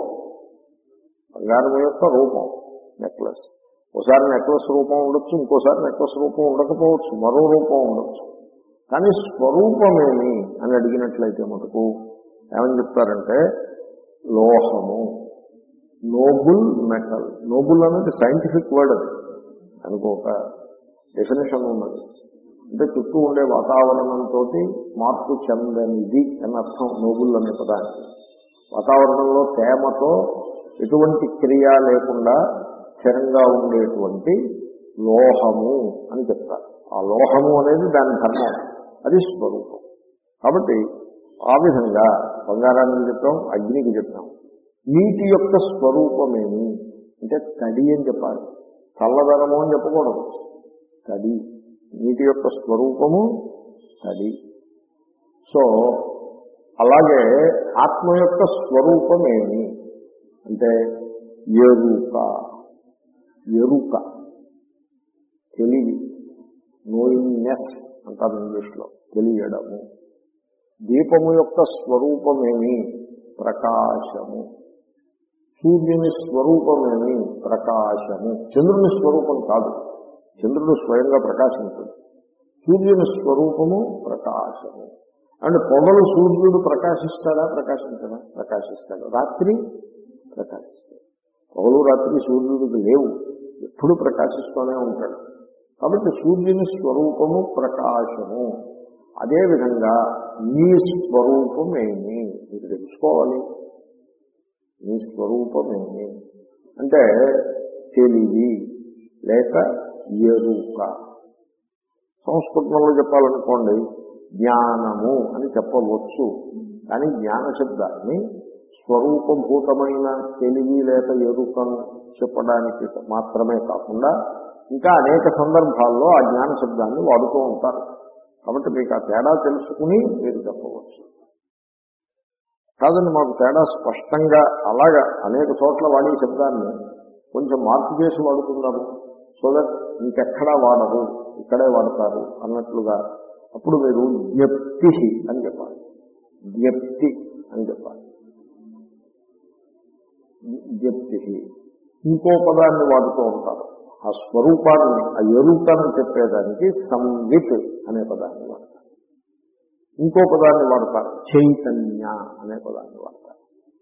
బంగారం యొక్క రూపం నెక్లెస్. ఒకసారి నెక్లెస్ రూపం ఉండొచ్చు, ఇంకోసారి నెక్లెస్ రూపం ఉండకపోవచ్చు, మరో రూపం ఉండొచ్చు. కానీ స్వరూపమేమి అని అడిగినట్లయితే మటుకు ఏమని చెప్తారంటే లోహము, నోబుల్ మెటల్. నోబుల్ అనేది సైంటిఫిక్ వర్డ్. అది దానికి ఒక డెఫినేషన్ ఉన్నది. అంటే చుట్టూ ఉండే వాతావరణంతో మార్పు చెందనిది అని అర్థం నోబుల్ అనే పదానికి. వాతావరణంలో తేమతో ఎటువంటి క్రియ లేకుండా స్థిరంగా ఉండేటువంటి లోహము అని చెప్తారు. ఆ లోహము అనేది దాని ధర్మం, అది స్వరూపం. కాబట్టి ఆ విధంగా బంగారానికి చెప్పాం, అగ్నికి చెప్పాం. నీటి యొక్క స్వరూపమేమి అంటే తడి అని చెప్పాలి. చల్లదనము అని చెప్పకూడదు, తడి. నీటి యొక్క స్వరూపము తడి. సో అలాగే ఆత్మ యొక్క స్వరూపమేమి అంటే ఎరుక. ఎరుక తెలివి, నోయింగ్నెస్ అంటారు ఇంగ్లీష్లో, తెలియడము. దీపము యొక్క స్వరూపమేమి ప్రకాశము. సూర్యుని స్వరూపమేమి ప్రకాశము. చంద్రుని స్వరూపం కాదు, చంద్రుడు స్వయంగా ప్రకాశించడు. సూర్యుని స్వరూపము ప్రకాశము. అంటే పొగలు సూర్యుడు ప్రకాశిస్తాడా? ప్రకాశించడా? ప్రకాశిస్తాడు. రాత్రి ప్రకాశిస్తాడు. పొగలు రాత్రి సూర్యుడికి లేవు, ఎప్పుడు ప్రకాశిస్తూనే ఉంటాడు. కాబట్టి సూర్యుని స్వరూపము ప్రకాశము. అదేవిధంగా నీ స్వరూపమేమి మీరు తెలుసుకోవాలి. నీ స్వరూపమేమి అంటే తెలివి లేక ఎరుక. సంస్కృతంలో చెప్పాలనుకోండి జ్ఞానము అని చెప్పవచ్చు. కానీ జ్ఞాన శబ్దాన్ని స్వరూపభూతమైన తెలివి లేక ఎరుకను చెప్పడానికి మాత్రమే కాకుండా ఇంకా అనేక సందర్భాల్లో ఆ జ్ఞాన శబ్దాన్ని వాడుతూ ఉంటారు. కాబట్టి మీకు ఆ తేడా తెలుసుకుని మీరు చెప్పవచ్చు. కాదండి మాకు తేడా స్పష్టంగా అలాగా అనేక చోట్ల వాడే శబ్దాన్ని కొంచెం మార్పు చేసి వాడుతున్నాము, సో దట్ ఇంకెక్కడా వాడరు, ఇక్కడే వాడతారు అన్నట్లుగా. అప్పుడు మీరు జ్ఞప్తి అని చెప్పాలి. జ్ఞప్తి అని చెప్పాలి. జ్ఞప్తి. ఇంకో పదాన్ని వాడుతూ ఉంటారు. ఆ స్వరూపాన్ని, ఆ ఎరుకను చెప్పేదానికి సంవిత్ అనే పదాన్ని వాడతారు. ఇంకో పదాన్ని వాడతారు చైతన్య అనే పదాన్ని వాడతారు.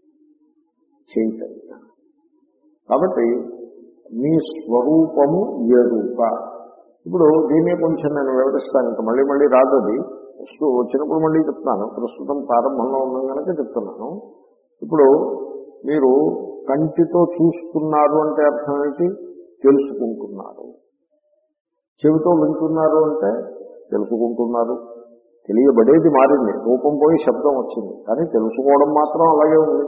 చైతన్య. కాబట్టి మీ స్వరూపము ఎరుక. ఇప్పుడు దీన్ని కొంచెం నేను వివరిస్తాను. ఇంకా మళ్ళీ మళ్ళీ రాదు, అది వస్తూ వచ్చినప్పుడు మళ్ళీ చెప్తాను. ప్రస్తుతం ప్రారంభంలో ఉన్నాం కనుక చెప్తున్నాను. ఇప్పుడు మీరు కంటితో చూస్తున్నారు అంటే అర్థం ఏంటి? తెలుసుకుంటున్నారు. చెవితో వింటున్నారు అంటే తెలుసుకుంటున్నారు. తెలియబడేది మారింది, రూపం పోయి శబ్దం వచ్చింది, కానీ తెలుసుకోవడం మాత్రం అలాగే ఉంది.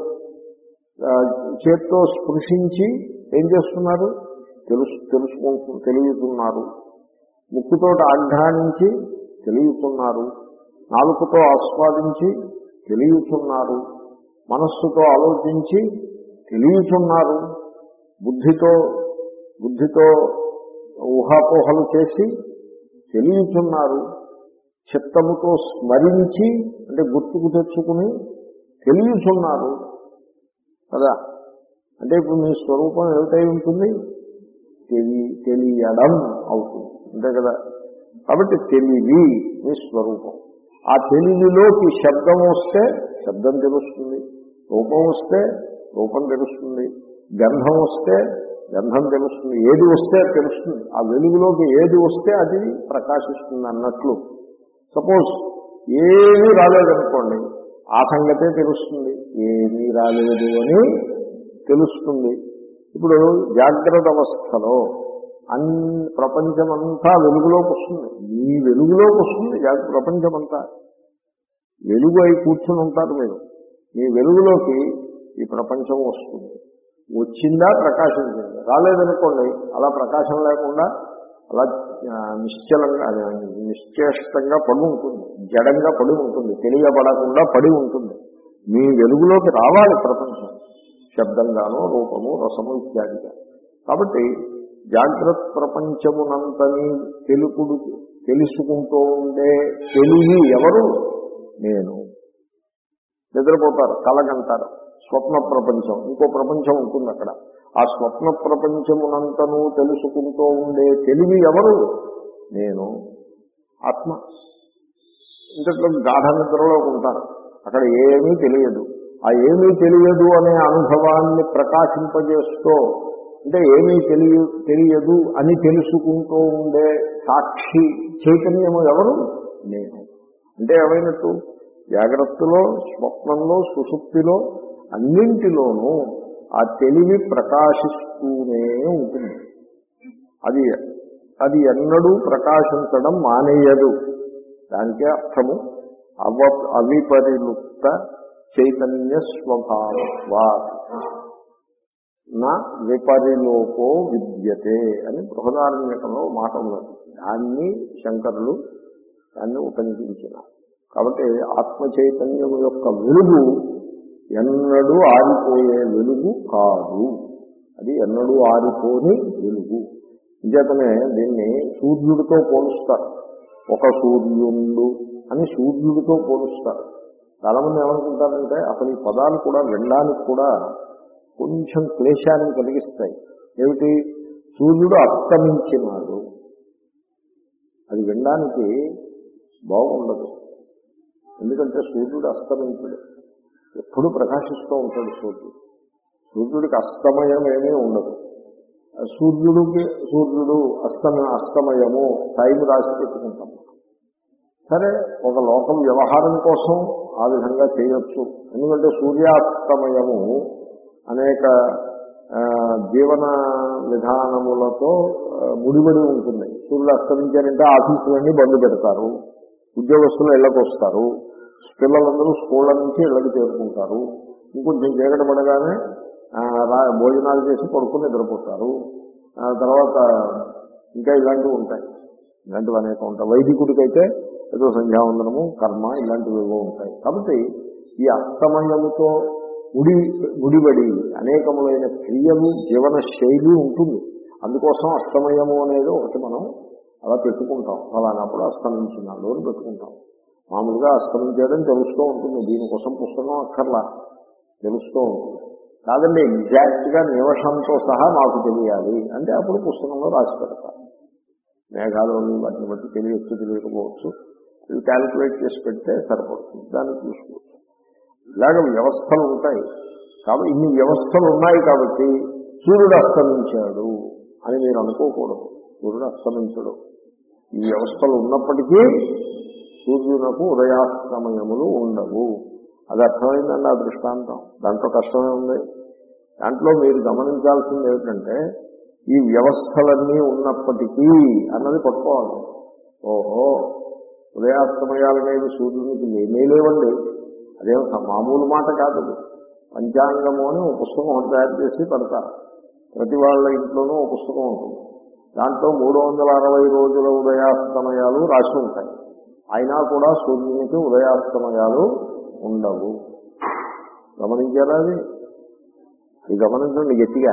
చేత్తో స్పృశించి ఏం చేస్తున్నారు? తెలుసు తెలుసుకుంటు తెలియతున్నారు. ముక్కుతో ఆఘ్రానించి తెలియతున్నారు. నాలుకతో ఆస్వాదించి తెలియతున్నారు. మనస్సుతో ఆలోచించి తెలియతున్నారు. బుద్ధితో బుద్ధితో ఊహాపోహలు చేసి తెలియతున్నారు. చిత్తముతో స్మరించి అంటే గుర్తుకు తెచ్చుకుని తెలియచున్నారు కదా. అంటే ఇప్పుడు మీ స్వరూపం ఏమిటై ఉంటుంది? తెలి తెలియడం అవుతుంది, అంతే కదా. కాబట్టి తెలివి మీ స్వరూపం. ఆ తెలివిలోకి శబ్దం వస్తే శబ్దం తెలుస్తుంది, రూపం వస్తే రూపం తెలుస్తుంది, గంధం వస్తే గంధం తెలుస్తుంది. ఏది వస్తే తెలుస్తుంది. ఆ వెలుగులోకి ఏది వస్తే అది ప్రకాశిస్తుంది అన్నట్లు. సపోజ్ ఏమీ రాలేదనుకోండి, ఆ సంగతే తెలుస్తుంది. ఏమీ రాలేదు అని తెలుస్తుంది. ఇప్పుడు జాగ్రత్త అవస్థలో అన్ని ప్రపంచమంతా వెలుగులోకి వస్తుంది. ఈ వెలుగులోకి వస్తుంది ప్రపంచమంతా. వెలుగు అయి కూర్చుని ఉంటారు మీరు. మీ వెలుగులోకి ఈ ప్రపంచం వస్తుంది. వచ్చిందా ప్రకాశించింది. రాలేదనుకోండి, అలా ప్రకాశం లేకుండా అలా నిశ్చలంగా నిశ్చేష్టంగా పడి ఉంటుంది, జడంగా పడి ఉంటుంది, తెలియబడకుండా పడి ఉంటుంది. మీ వెలుగులోకి రావాలి ప్రపంచం, శబ్దంగానో రూపము రసము ఇత్యాదిగా. కాబట్టి జాగ్రత్త ప్రపంచమునంతని తెలుపుడు తెలుసుకుంటూ ఉండే తెలివి ఎవరు? నేను. నిద్రపోతారు, కలగంటారు, స్వప్న ప్రపంచం, ఇంకో ప్రపంచం ఉంటుంది అక్కడ. ఆ స్వప్న ప్రపంచమునంతను తెలుసుకుంటూ ఉండే తెలివి ఎవరు? నేను, ఆత్మ. ఇంతట్లో గాఢ నిద్రలో ఉంటాను, అక్కడ ఏమీ తెలియదు. ఆ ఏమీ తెలియదు అనే అనుభవాన్ని ప్రకాశింపజేస్తూ, అంటే ఏమీ తెలియ తెలియదు అని తెలుసుకుంటూ ఉండే సాక్షి చైతన్యము ఎవరు? నేను. అంటే ఏమైనట్టు? జాగ్రత్తలో, స్వప్నంలో, సుషుప్తిలో అన్నింటిలోనూ ఆ తెలివి ప్రకాశిస్తూనే ఉంటుంది. అది అది ఎన్నడూ ప్రకాశించడం మానేయదు. దానికే అర్థము అవ అవిపరిలుప్త చైతన్య స్వభావత్వా నా విపరిలోపో విద్యతే అని బృహదారణ్యకంలో మాట ఉన్నది. దాన్ని శంకరులు దాన్ని ఉపనిషించినారు. కాబట్టి ఆత్మ చైతన్యం యొక్క వెలుగు ఎన్నడూ ఆరిపోయే వెలుగు కాదు. అది ఎన్నడూ ఆరిపోని వెలుగు. ఇంచేతనే దీన్ని సూర్యుడితో పోలుస్తారు. ఒక సూర్యుడు అని సూర్యుడితో పోలుస్తారు. చాలా మంది ఏమనుకుంటారంటే అసలు ఈ పదాలు కూడా వినడానికి కూడా కొంచెం క్లేశాన్ని కలిగిస్తాయి. ఏమిటి? సూర్యుడు అస్తమించినాడు అది వినడానికి బాగుండదు. ఎందుకంటే సూర్యుడు అస్తమించుడు, ఎప్పుడూ ప్రకాశిస్తూ ఉంటాడు సూర్యుడు. సూర్యుడికి అస్తమయం ఏమీ ఉండదు. సూర్యుడికి సూర్యుడు అస్తమ అస్తమయము టైం రాసి పెట్టుకుంటాం. సరే, ఒక లోకం వ్యవహారం కోసం ఆ విధంగా చేయొచ్చు. ఎందుకంటే సూర్యాస్తమయము అనేక జీవన విధానములతో ముడిపడి ఉంటుంది. సూర్యుడు అస్తమించారంటే ఆఫీసులన్నీ బంద్ పెడతారు, ఉద్యోగస్తులు ఇళ్లకు వస్తారు, పిల్లలందరూ స్కూళ్ళ నుంచి ఇళ్లకు చేరుకుంటారు, ఇంకొంచెం చీకటి పడగానే భోజనాలు చేసి పడుకుని నిద్రపోతారు. తర్వాత ఇంకా ఇలాంటివి ఉంటాయి, ఇలాంటివి అనేక ఉంటాయి. వైదికుడికైతే ఏదో సంధ్యావందనము, కర్మ ఇలాంటివి ఏవో ఉంటాయి. కాబట్టి ఈ అస్తమయముతో ముడి ముడిబడి అనేకములైన క్రియలు, జీవన శైలి ఉంటుంది. అందుకోసం అస్తమయము అనేది ఒకటి మనం అలా పెట్టుకుంటాం. అలానప్పుడు అస్తమించినాడు అని పెట్టుకుంటాం. మామూలుగా అస్తమించేయడం తెలుస్తూ ఉంటుంది, దీనికోసం పుస్తకం అక్కర్లా, తెలుస్తూ ఉంటుంది. కాదండి ఎగ్జాక్ట్గా నిమిషంతో సహా మాకు తెలియాలి అంటే అప్పుడు పుస్తకంలో రాసి పెడతారు. మేఘాలు వాటిని బట్టి తెలియచ్చు, తెలియకపోవచ్చు, ఇవి క్యాల్కులేట్ చేసి పెడితే సరిపడుతుంది, దాన్ని చూసుకోవచ్చు. ఇలాగ వ్యవస్థలు ఉంటాయి. కాబట్టి ఇన్ని వ్యవస్థలు ఉన్నాయి కాబట్టి సూర్యుడు అస్తమించాడు అని మీరు అనుకోకూడదు. సూర్యుడు అస్తమించడు. ఈ వ్యవస్థలు ఉన్నప్పటికీ సూర్యునకు ఉదయాస్తమయములు ఉండవు. అది అర్థమైందండి ఆ దృష్టాంతం. దాంట్లో కష్టమే ఉంది. దాంట్లో మీరు గమనించాల్సింది ఏమిటంటే ఈ వ్యవస్థలన్నీ ఉన్నప్పటికీ అన్నది పట్టుకోవాలి. ఓహో, ఉదయాస్తమయాలనేవి సూర్యునికి లేనే లేవండి, అదేం మామూలు మాట కాదు. పంచాంగము అని ఒక పుస్తకం ఒకటి తయారు చేసి పెడతారు. ప్రతి వాళ్ళ ఇంట్లోనూ ఒక పుస్తకం ఉంటుంది. దాంట్లో మూడు వందల అరవై రోజుల ఉదయాస్తమయాలు రాసి ఉంటాయి. అయినా కూడా సూర్యునికి ఉదయాస్తమయాలు ఉండవు. గమనించారా? అది అది గమనించండి గట్టిగా.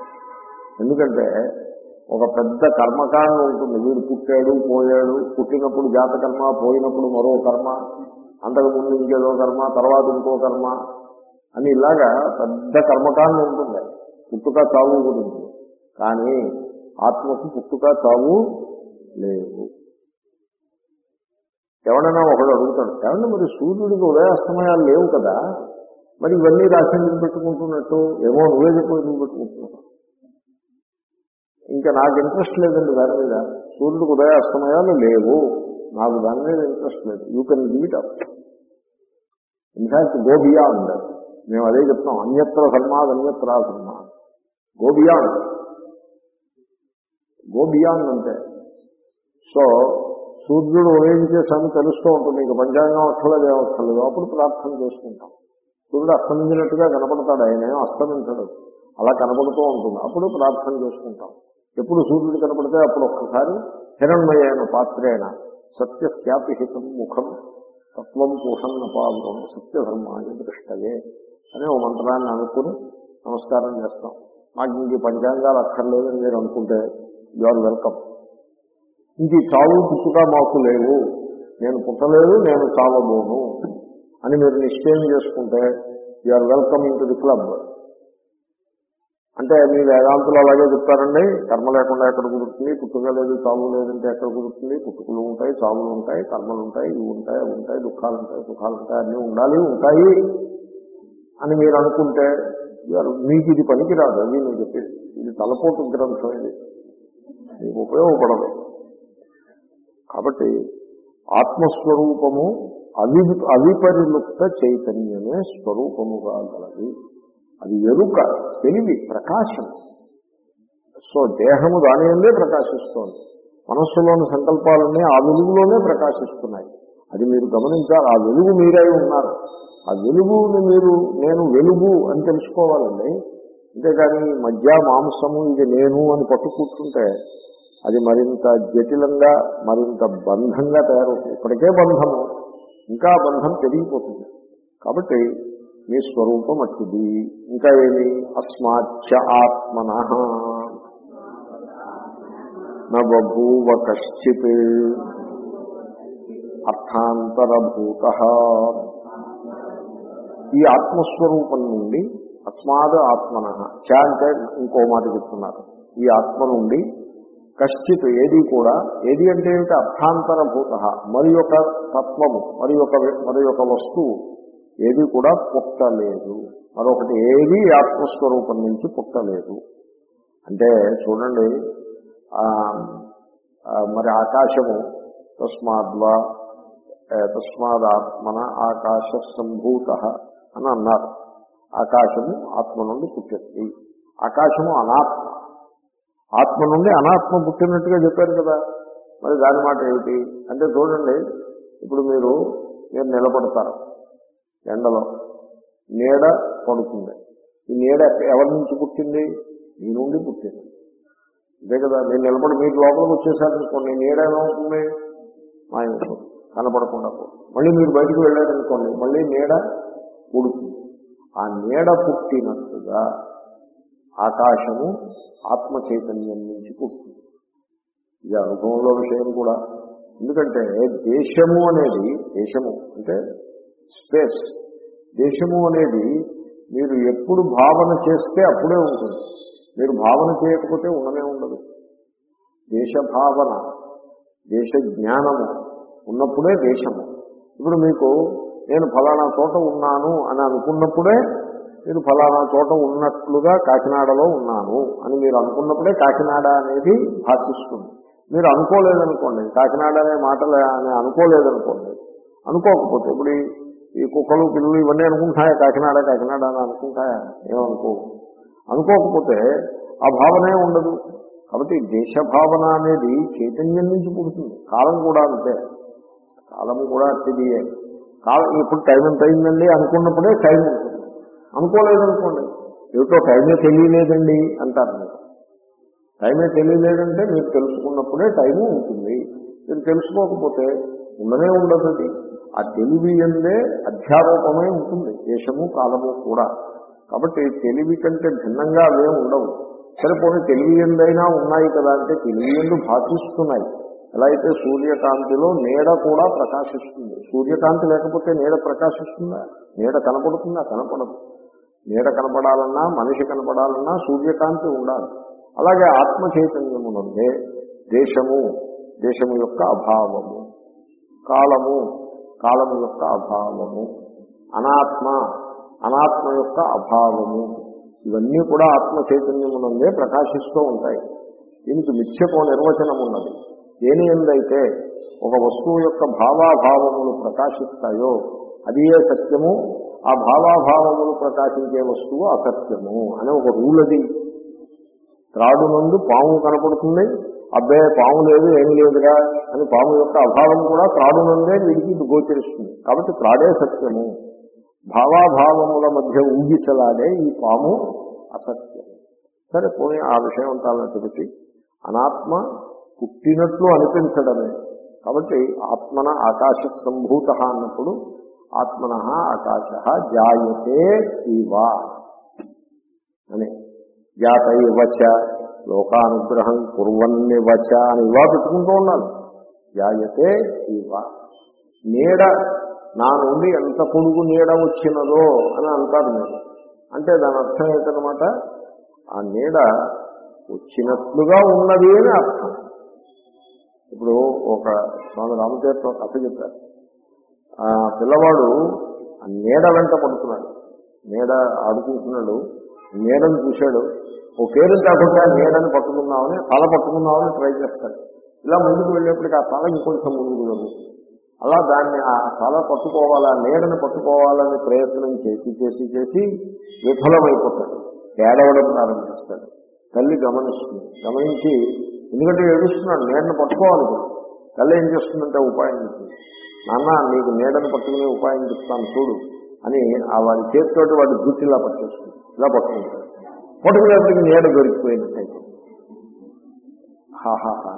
ఎందుకంటే ఒక పెద్ద కర్మకాండం ఉంటుంది. వీడు పుట్టాడు, పోయాడు, పుట్టినప్పుడు జాతకర్మ, పోయినప్పుడు మరో కర్మ, అంతకుముందు ఇంకేదో కర్మ, తర్వాత ఇంకో కర్మ అని ఇలాగా పెద్ద కర్మకాండం ఉంటుంది పుట్టుక చావు గురించి. కానీ ఆత్మకు పుట్టుక చావు లేవు. ఎవడైనా ఒకడు అడుగుతాడు, ఏమన్నా మరి సూర్యుడికి ఉదయాస్తమయాలు లేవు కదా, మరి ఇవన్నీ రాసి ఎందుకు పెట్టుకుంటున్నట్టు? ఏమో నువ్వే చెప్పు ఎందుకు పెట్టుకుంటున్నావు. ఇంకా నాకు ఇంట్రెస్ట్ లేదండి దాని మీద. సూర్యుడికి ఉదయాస్తమయాలు లేవు, నాకు దాని మీద ఇంట్రెస్ట్ లేదు. You can give it up. In fact go beyond. మేము అదే చెప్తాం, అన్యత్ర ధర్మాద్ అన్యత్రా ధర్మ. గో బియాండ్, గో బియాండ్ అంటే. సో సూర్యుడు ఉదయించేసాన్ని తెలుస్తూ ఉంటుంది. ఇక పంచాంగం అక్కర్లేదు, ఏమక్కర్లేదు. అప్పుడు ప్రార్థన చేసుకుంటాం. సూర్యుడు అస్తమించినట్టుగా కనపడతాడు, ఆయన ఏమో అస్తమించడు, అలా కనపడుతూ ఉంటుంది. అప్పుడు ప్రార్థన చేసుకుంటాం. ఎప్పుడు సూర్యుడు కనపడితే అప్పుడు ఒక్కసారి హిరణ్మయైన పాత్రేణ సత్యశాపిహితం ముఖం తత్వం పోషణ పాపం సత్యధర్మాన్ని దృష్టయే అనే ఓ మంత్రాన్ని అనుకుని నమస్కారం చేస్తాం. మాకు ఇంక పంచాంగాలు అక్కర్లేదని మీరు అనుకుంటే యు ఆర్ వెల్కమ్. ఇంక చావు పుట్టుక మాకు లేవు, నేను పుట్టలేదు, నేను చావబోను అని మీరు నిశ్చయం చేసుకుంటే you are welcome into the club. అంటే మీ వేదాంతులు అలాగే చెప్తారండి, కర్మ లేకుండా ఎక్కడ కుదురుతుంది, పుట్టుక లేదు చావు లేదంటే ఎక్కడ కుదురుతుంది, పుట్టుకలు ఉంటాయి, చావులు ఉంటాయి, కర్మలు ఉంటాయి, ఇవి ఉంటాయి, అవి ఉంటాయి, దుఃఖాలు ఉంటాయి, సుఖాలు ఉంటాయి, అన్నీ ఉండాలి, ఉంటాయి అని మీరు అనుకుంటే మీకు ఇది పనికిరాదు. అది నేను చెప్పేది, ఇది తలపోటు గ్రంథం, ఇది మీకు ఉపయోగపడదు. కాబట్టి ఆత్మస్వరూపము అవి అవిపరిలుప్త చైతన్యమే స్వరూపముగా గలది. అది ఎరుక, తెలివి, ప్రకాశం. సో దేహము దాని అందే ప్రకాశిస్తోంది. మనస్సులోని సంకల్పాలన్నీ ఆ వెలుగులోనే ప్రకాశిస్తున్నాయి. అది మీరు గమనించాలి. ఆ వెలుగు మీరై ఉన్నారు. ఆ వెలుగుని మీరు నేను వెలుగు అని తెలుసుకోవాలండి. అంతేకాని మధ్య మాంసము ఇది నేను అని పట్టు కూర్చుంటే అది మరింత జటిలంగా, మరింత బంధంగా తయారవుతుంది. ఇప్పటికే బంధము, ఇంకా బంధం పెరిగిపోతుంది. కాబట్టి మీ స్వరూపం అట్టిది. ఇంకా ఏమి? అస్మాచ్య ఆత్మనః నబూవ కశ్చిత్ అర్థాంతరభూతః. ఈ ఆత్మస్వరూపం నుండి అస్మాద్ ఆత్మనః చ అంటే ఇంకో మాట చెప్తున్నారు. ఈ ఆత్మ నుండి కశ్చిత్ ఏది కూడా, ఏది అంటే ఏమిటి, అర్థాంతరభూత, మరి యొక్క తత్వము, మరి యొక్క మరి యొక్క వస్తువు ఏది కూడా పుట్టలేదు, మరొకటి ఏది ఆత్మస్వరూపం నుంచి పుట్టలేదు. అంటే చూడండి, మరి ఆకాశము తస్మాద్వా తస్మాదాత్మన ఆకాశ సంభూత అని అన్నారు. ఆకాశము ఆత్మ నుండి పుట్టింది. ఆకాశము అనాత్మ, ఆత్మ నుండి అనాత్మ పుట్టినట్టుగా చెప్పారు కదా. మరి దాని మాట ఏమిటి అంటే చూడండి, ఇప్పుడు మీరు మీరు నిలబడతారు ఎండలో, నీడ పడుతుంది. ఈ నీడ ఎవరి నుంచి పుట్టింది? మీ నుండి పుట్టింది. ఇదే కదా. నేను నిలబడి మీరు లోపలికి వచ్చేసారనుకోండి, నీడ ఏమవుతుంది? మాయమవుతుంది, కనపడకుండా పోతుంది. మళ్ళీ మీరు బయటకు వెళ్ళారనుకోండి, మళ్ళీ నీడ పుడుతుంది. ఆ నీడ పుట్టినట్టుగా ఆకాశము ఆత్మ చైతన్యం నుంచి పుట్టింది. ఇది అనుభవంలో విషయం కూడా. ఎందుకంటే దేశము అనేది, దేశము అంటే స్పేస్, దేశము అనేది మీరు ఎప్పుడు భావన చేస్తే అప్పుడే ఉంటుంది. మీరు భావన చేయకపోతే ఉండనే ఉండదు. దేశ భావన, దేశ జ్ఞానము ఉన్నప్పుడే దేశము. ఇప్పుడు మీకు నేను ఫలానా చోట ఉన్నాను అని అనుకున్నప్పుడే మీరు ఫలానా చోట ఉన్నట్లుగా కాకినాడలో ఉన్నాను అని మీరు అనుకున్నప్పుడే కాకినాడ అనేది భాషిస్తుంది. మీరు అనుకోలేదనుకోండి, కాకినాడ అనే మాటలు అని అనుకోలేదనుకోండి, అనుకోకపోతే ఇప్పుడు ఈ కుక్కలు పిల్లలు ఇవన్నీ అనుకుంటాయా కాకినాడ కాకినాడ అని అనుకుంటాయా? ఏమనుకో. అనుకోకపోతే ఆ భావనే ఉండదు. కాబట్టి దేశ భావన అనేది చైతన్యం నుంచి పుడుతుంది. కాలం కూడా అంతే, కాలము కూడా అతిథియే. కాలం ఇప్పుడు టైం ఎంత అయిందండి అనుకున్నప్పుడే టైం ఉంటుంది. అనుకోలేదనుకోండి, ఏమిటో టైమే తెలియలేదండి అంటారు. మీరు టైమే తెలియలేదంటే మీరు తెలుసుకున్నప్పుడే టైము ఉంటుంది. మీరు తెలుసుకోకపోతే ఉండనే ఉండదు. అది ఆ తెలివి అందే అధ్యారోపమే ఉంటుంది, దేశము కాలము కూడా. కాబట్టి తెలివి కంటే భిన్నంగా అవే ఉండవు. సరిపోయి తెలివి ఎందైనా ఉన్నాయి కదా అంటే తెలివి ఎందు భాషిస్తున్నాయి. ఎలా అయితే సూర్యకాంతిలో నీడ కూడా ప్రకాశిస్తుంది. సూర్యకాంతి లేకపోతే నీడ ప్రకాశిస్తుందా? నీడ కనపడుతుందా? కనపడదు. నీడ కనపడాలన్నా, మనిషి కనపడాలన్నా సూర్యకాంతి ఉండాలి. అలాగే ఆత్మ చైతన్యము నుండే దేశము, దేశము యొక్క అభావము, కాలము, కాలము యొక్క అభావము, అనాత్మ, అనాత్మ యొక్క అభావము, ఇవన్నీ కూడా ఆత్మ చైతన్యము నుండే ప్రకాశిస్తూ ఉంటాయి. దీనికి మిథ్యకో నిర్వచనం ఉన్నది. దేని ఎందైతే ఒక వస్తువు యొక్క భావాభావములు ప్రకాశిస్తాయో అది ఏ సత్యము, ఆ భావాభావములు ప్రకాశించే వస్తువు అసత్యము అనే ఒక రూల్. అది త్రాడు నుండి పాము కనపడుతుంది, అబ్బే పాము లేదు ఏం లేదుగా అని పాము యొక్క అభావం కూడా త్రాడు నుండే వీడికి గోచరిస్తుంది. కాబట్టి త్రాడే సత్యము. భావాభావముల మధ్య ఊగిసలాడే ఈ పాము అసత్యం. సరే పోనీ ఆ విషయం అంతాలని పెట్టి అనాత్మ పుట్టినట్లు అనిపించడమే. కాబట్టి ఆత్మన ఆకాశ సంభూత అన్నప్పుడు ఆత్మన ఆకాశ జాయతే ఇవా అని, జాత ఇవచ లోకానుగ్రహం కుర్వన్నివచ అని ఇవా పెట్టుకుంటూ ఉండాలి. జాయతే ఇవా. నీడ నా నుండి ఎంత పొడుగు నీడ వచ్చినదో అని అంటారు మీరు. అంటే దాని అర్థం ఏంటనమాట, ఆ నీడ వచ్చినట్లుగా ఉన్నది అని అర్థం. ఇప్పుడు ఒక స్వామి రామతీర్థం కథ చెప్పారు. ఆ పిల్లవాడు ఆ నీడ వెంట పడుతున్నాడు, నీడ ఆడుకుంటున్నాడు. నీడని చూశాడు, ఓ పేరు కాకుండా నీడని పట్టుకుందామని తల పట్టుకుందామని ట్రై చేస్తాడు. ఇలా ముందుకు వెళ్ళేప్పటికీ ఆ తల ఇంకొంచెం ముందుకు జరుగుతుంది. అలా దాన్ని ఆ తల పట్టుకోవాలా, నీడని పట్టుకోవాలని ప్రయత్నం చేసి చేసి చేసి విఫలమైపోతాడు. ఏడవడం ప్రారంభిస్తాడు. తల్లి గమనిస్తుంది. గమనించి, ఎందుకంటే ఏడుస్తున్నాడు, నీడను పట్టుకోవాలి. తల్లి ఏం చేస్తుందంటే ఉపాయం చెప్తుంది. నాన్న నీకు నీడను పట్టుకునే ఉపాయం చెప్తాను చూడు అని ఆ వాడి చేతితోటి వాడి జుట్టు ఇలా పట్టేస్తుంది. ఇలా పట్టుకుంటాడు. పట్టుకునేప్పటికీ నీడ దొరికిపోయినట్టయితే హాహాహా.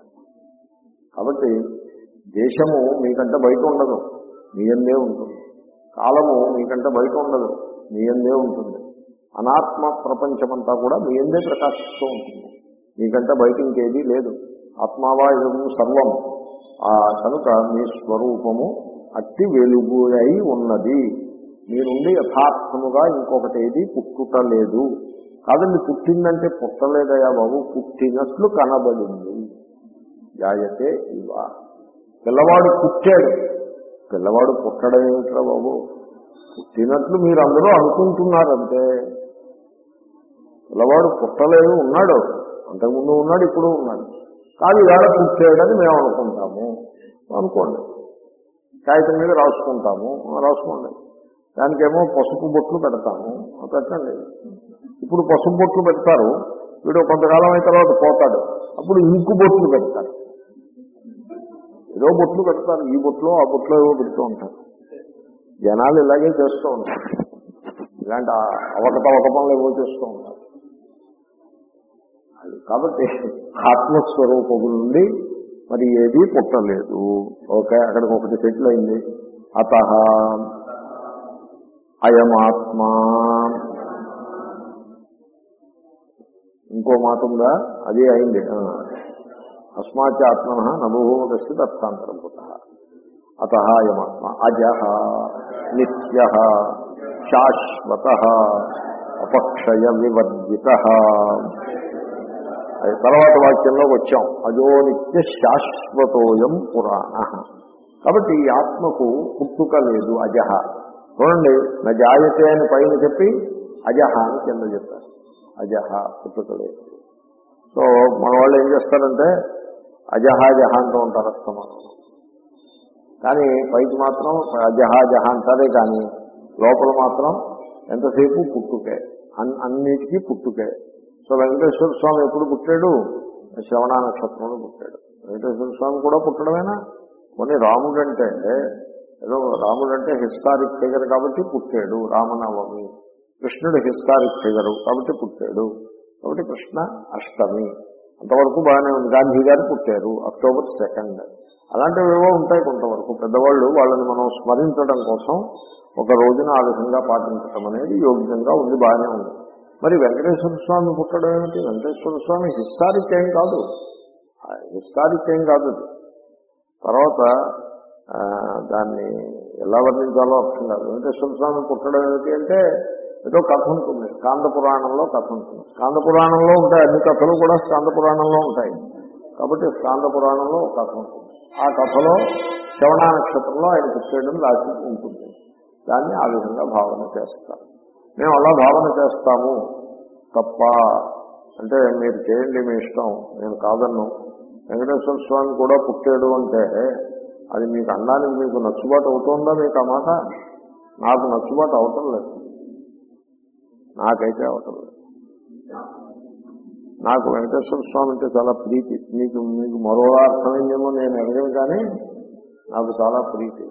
కాబట్టి దేశము మీకంటే బయట ఉండదు, మీ అందే ఉంటుంది. కాలము మీకంటే బయట ఉండదు, మీ అందే ఉంటుంది. అనాత్మ ప్రపంచమంతా కూడా మీ అందే ప్రకాశిస్తూ ఉంటుంది. మీకంటే బయట ఇంకేదీ లేదు. ఆత్మావా ఇదము సర్వం. ఆ కనుక మీ స్వరూపము అట్టి వెలుగు అయి ఉన్నది. మీ నుండి యథార్థముగా ఇంకొకటి ఏది పుట్టుట లేదు. కాదండి పుట్టిందంటే పుట్టలేదయా బాబు, పుట్టినట్లు కనబడింది. జాయతే ఇవ. పిల్లవాడు పుట్టాడు, పిల్లవాడు పుట్టడం ఏమిట్రా బాబు, పుట్టినట్లు మీరు అందరూ అనుకుంటున్నారంటే. పిల్లవాడు పుట్టలేదు, ఉన్నాడు, అంతకుముందు ఉన్నాడు, ఇప్పుడు ఉన్నాడు, కాదు ఇవాళ పుట్టాడని మేము అనుకుంటాము. అనుకోండి, కాగితం మీద రాసుకుంటాము, రాసుకోండి. దానికేమో పసుపు బొట్లు పెడతాము, పెట్టండి. ఇప్పుడు పసుపు బొట్లు పెడతారు, వీడు కొంతకాలం అయిన తర్వాత పోతాడు, అప్పుడు ఇంకు బొట్లు పెడతారు. ఏదో బొట్లు పెడతారు, ఈ బొట్లో ఆ బొట్లో ఏవో పెడుతూ ఉంటారు. జనాలు ఇలాగే చేస్తూ ఉంటారు, ఇలాంటి అవకతవక పనులు ఏవో చేస్తూ ఉంటారు. కాబట్టి ఆత్మస్వరూపము నుండి మరి ఏదీ పుట్టలేదు. ఓకే, అక్కడికి ఒకటి సెటిల్ అయింది. అతః అయమాత్మా, ఇంకో మాట ఉందా, అది అయింది. అస్మాచ ఆత్మన నభూతస్య తత్సాంతరభూత. అతః అయమాత్మ అజః నిత్యః శాశ్వతః అపక్షయ వివర్జితః. తర్వాత వాక్యంలోకి వచ్చాం, అజో నిత్య శాశ్వతోయం పురాణ. కాబట్టి ఈ ఆత్మకు పుట్టుక లేదు, అజహ. చూడండి, నా జాయతే అని పైన చెప్పి అజహ అని కింద చెప్పారు. అజహ, పుట్టుక లేదు. సో మన వాళ్ళు ఏం చేస్తారంటే అజహ జహ అంటూ ఉంటారు అస్తమానం. కానీ పైకి మాత్రం అజహ జహ అంటారే, కానీ లోపల మాత్రం ఎంతసేపు పుట్టుకే, అన్ అన్నిటికీ పుట్టుకే. సో వెంకటేశ్వర స్వామి ఎప్పుడు పుట్టాడు? శ్రవణ నక్షత్రంలో పుట్టాడు. వెంకటేశ్వర స్వామి కూడా పుట్టడమేనా? కొన్ని రాముడు అంటే ఏదో రాముడు అంటే హిస్టారిక్ ఫిగర్ కాబట్టి పుట్టాడు, రామనవమి. కృష్ణుడు హిస్టారిక్ ఫిగరు కాబట్టి పుట్టాడు, కాబట్టి కృష్ణ అష్టమి. అంతవరకు బాగానే ఉంది. గాంధీ గారు పుట్టారు అక్టోబర్ సెకండ్. అలాంటివి ఏవో ఉంటాయి కొంతవరకు. పెద్దవాళ్ళు వాళ్ళని మనం స్మరించడం కోసం ఒక రోజున ఆ విధంగా పాటించడం అనేది యోగ్యంగా ఉంది, బాగానే ఉంది. మరి వెంకటేశ్వర స్వామి పుట్టడం ఏమిటి? వెంకటేశ్వర స్వామి హిస్టారిక్ ఏం కాదు, హిస్టారిక్ ఏం కాదు. తర్వాత దాన్ని ఎలా వర్ణించాలో అర్థం కాదు. వెంకటేశ్వర స్వామి పుట్టడం ఏమిటి అంటే ఏదో కథ ఉంటుంది, స్కాంద పురాణంలో కథ ఉంటుంది. స్కాంద పురాణంలో ఉంటాయి, అన్ని కథలు కూడా స్కాంద పురాణంలో ఉంటాయి. కాబట్టి స్కాంద పురాణంలో ఒక కథ ఉంటుంది. ఆ కథలో శ్రవణ నక్షత్రంలో ఆయన పుట్టేయడం రాసి ఉంటుంది. దాన్ని ఆ విధంగా భావన చేస్తారు. మేము అలా భావన చేస్తాము తప్ప అంటే మీరు చేయండి, మీ ఇష్టం, నేను కాదన్ను. వెంకటేశ్వర స్వామి కూడా పుట్టాడు అంటే అది మీకు అనడానికి మీకు నచ్చుబాటు అవుతుందా? మీకు ఆ మాట నాకు నచ్చుబాటు అవటం లేదు, నాకైతే అవటం లేదు. నాకు వెంకటేశ్వర స్వామి అంటే చాలా ప్రీతి. మీకు మీకు మరో అర్థమైందేమో నేను ఎరగను, కానీ నాకు చాలా ప్రీతి.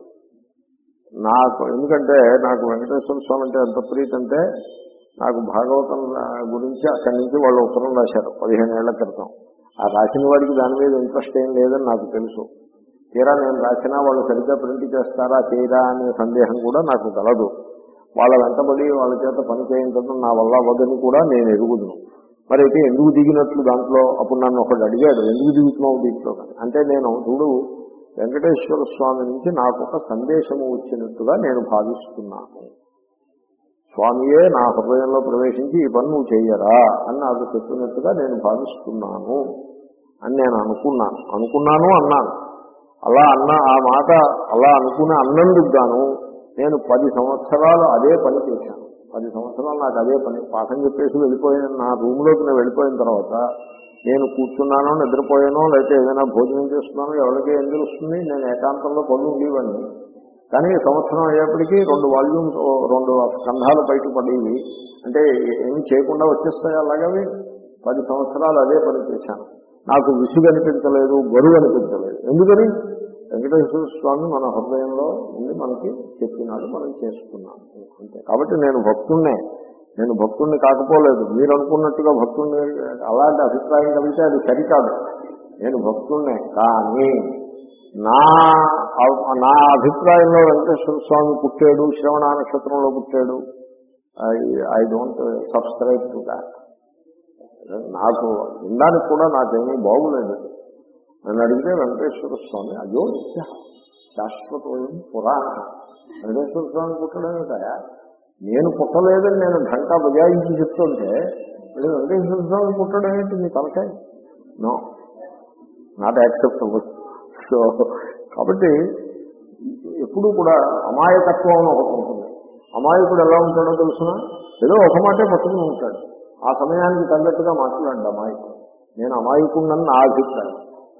నాకు ఎందుకంటే నాకు వెంకటేశ్వర స్వామి అంటే ఎంత ప్రీతి అంటే, నాకు భాగవతం గురించి అక్కడి నుంచి వాళ్ళు ఉత్తరం రాశారు పదిహేను ఏళ్ల క్రితం. ఆ రాసిన వాడికి దాని మీద ఇంట్రెస్ట్ ఏం లేదని నాకు తెలుసు. తీరా నేను రాసినా వాళ్ళు సరిగ్గా ప్రింట్ చేస్తారా చేయరా అనే సందేహం కూడా నాకు కలదు. వాళ్ళ వెంటబడి వాళ్ళ చేత పని చేయించడం నా వల్ల అవ్వదని కూడా నేను ఎరుగుదును. మరి అయితే ఎందుకు దిగినట్లు దాంట్లో? అప్పుడు నన్ను ఒకటి అడిగాడు, ఎందుకు దిగుతున్నావు దీంట్లో? అంటే నేను చూడు, వెంకటేశ్వర స్వామి నుంచి నాకు ఒక సందేశము వచ్చినట్టుగా నేను భావిస్తున్నాను. స్వామియే నా హృదయంలో ప్రవేశించి ఈ పని నువ్వు చెయ్యరా అని నాకు చెప్పినట్టుగా నేను భావిస్తున్నాను అని నేను అనుకున్నాను అనుకున్నాను అన్నాను. అలా అన్న ఆ మాట అలా అనుకుని అన్నందుకు గాను నేను పది సంవత్సరాలు అదే పని చేశాను. పది సంవత్సరాలు నాకు అదే పని. పాఠం చెప్పేసి వెళ్ళిపోయాను. నా రూమ్లోకి నేను వెళ్ళిపోయిన తర్వాత నేను కూర్చున్నానో నిద్రపోయానో లేకపోతే ఏదైనా భోజనం చేస్తున్నానో ఎవరికీ ఏం తెలుస్తుంది? నేను ఏకాంతంలో పనులు ఉండేవాడిని. కానీ సంవత్సరం అయ్యేప్పటికీ రెండు వాల్యూమ్స్ రెండు స్కంధాలు బయట పడేవి. అంటే ఏమి చేయకుండా వచ్చేస్తాయి అలాగవి. పది సంవత్సరాలు అదే పని చేశాను. నాకు విసుగు అనిపించలేదు, బరువు అనిపించలేదు. ఎందుకని? వెంకటేశ్వర స్వామి మన హృదయంలో ఉండి మనకి చెప్పినాడు, మనం చేసుకున్నాము అంతే. కాబట్టి నేను భక్తున్నే, నేను భక్తుణ్ణి కాకపోలేదు. మీరు అనుకున్నట్టుగా భక్తుణ్ణి అలాంటి అభిప్రాయం కలిగితే అది సరికాదు. నేను భక్తున్నే, కానీ నా నా అభిప్రాయంలో వెంకటేశ్వర స్వామి పుట్టాడు, శ్రవణ నక్షత్రంలో పుట్టాడు. I I don't subscribe to that. నాకు వినడానికి కూడా నాకేమీ బాగులేదు. నన్ను అడిగితే వెంకటేశ్వర స్వామి అయ్యో నిత్య శాశ్వతోయం పురాణ. వెంకటేశ్వర స్వామి పుట్టడం ఏంటా? నేను పుట్టలేదని నేను ఘంటా బజాయించి చెప్తుంటే అంటే వెంకటేశ్వర స్వామి పుట్టడం ఏంటి నీ తలకాయ? No, not acceptable. సో కాబట్టి ఎప్పుడు కూడా అమాయకత్వం అని ఒకటి ఉంటుంది. అమాయకుడు ఎలా ఉంటాడో తెలుసునా? ఏదో ఒక మాటే పట్టుకుని ఉంటాడు, ఆ సమయానికి తగ్గట్టుగా మాట్లాడు అమాయకుడు. నేను అమాయకుడినని నా అభిప్రాయం,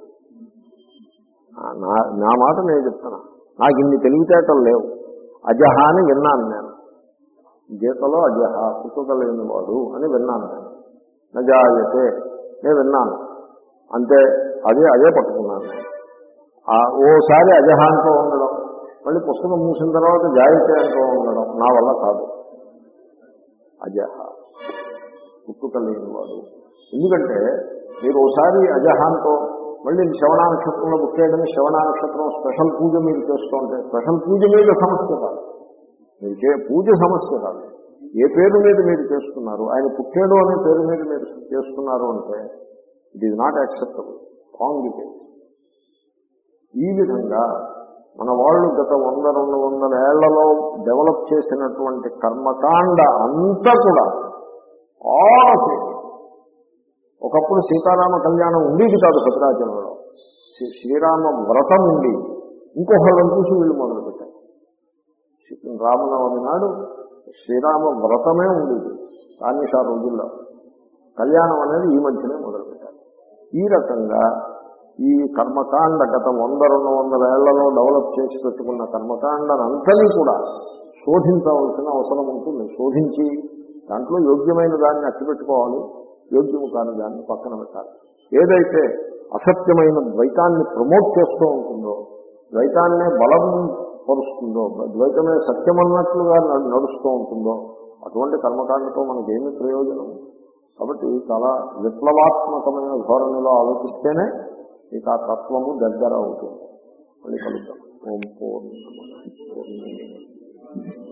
నా నా మాట నేను చెప్తున్నా. నాకు ఇన్ని తెలివితేటలు లేవు. అజహ అని విన్నాను నేను, గీతలో అజహ పుట్టుక లేనివాడు అని విన్నాను నేను. నజాయతే నేను విన్నాను అంతే, అదే అదే పట్టుకున్నాను నేను. ఓసారి అజహ అంటూ ఉండడం, మళ్ళీ పుస్తకం మూసిన తర్వాత జాయితే అంటూ ఉండడం నా వల్ల కాదు. అజహ పుట్టుక లేనివాడు. ఎందుకంటే మీరు ఒకసారి అజహాంతో మళ్ళీ శ్రవణ నక్షత్రంలో పుట్టేయడని శ్రవణ నక్షత్రం స్పెషల్ పూజ మీరు చేస్తూ ఉంటే స్పెషల్ పూజ మీద సమస్య కాదు, మీరు చే పూజ సమస్య కాదు. ఏ పేరు మీద మీరు చేస్తున్నారు, ఆయన పుట్టాడు అనే పేరు మీద మీరు చేస్తున్నారు అంటే it is not acceptable, wrong it is. ఈ విధంగా మన వాళ్ళు గత వంద రెండు వందల ఏళ్లలో డెవలప్ చేసినటువంటి కర్మకాండ అంతా కూడా ఆల్ ఆఫ్ ఇట్. ఒకప్పుడు సీతారామ కళ్యాణం ఉండేది కాదు భద్రాచలంలో, శ్రీరామ వ్రతం ఉండేది. ఇంకొకళ్ళని చూసి వీళ్ళు మొదలుపెట్టారు. రామనవమి నాడు శ్రీరామ వ్రతమే ఉండేది కానీ ఆ రోజుల్లో. కళ్యాణం అనేది ఈ మధ్యనే మొదలుపెట్టారు. ఈ రకంగా ఈ కర్మకాండ గత వంద రెండు వందల ఏళ్లలో డెవలప్ చేసి పెట్టుకున్న కర్మకాండనంతని కూడా శోధించవలసిన అవసరం ఉంటుంది. శోధించి దాంట్లో యోగ్యమైన దాన్ని అట్టిపెట్టుకోవాలి, యోగ్యము కాని దాన్ని పక్కన పెట్టాలి. ఏదైతే అసత్యమైన ద్వైతాన్ని ప్రమోట్ చేస్తూ ఉంటుందో, ద్వైతాన్నే బలం పరుస్తుందో, ద్వైతమే సత్యమన్నట్లుగా నడుస్తూ ఉంటుందో అటువంటి కర్మకాండతో మనకేమీ ప్రయోజనం. కాబట్టి చాలా విప్లవాత్మకమైన ధోరణిలో ఆలోచిస్తేనే మీకు ఆ తత్వము దగ్గర అవుతుంది. మళ్ళీ కలుద్దాం. ఓం పూర్ణమద పూర్ణమిదం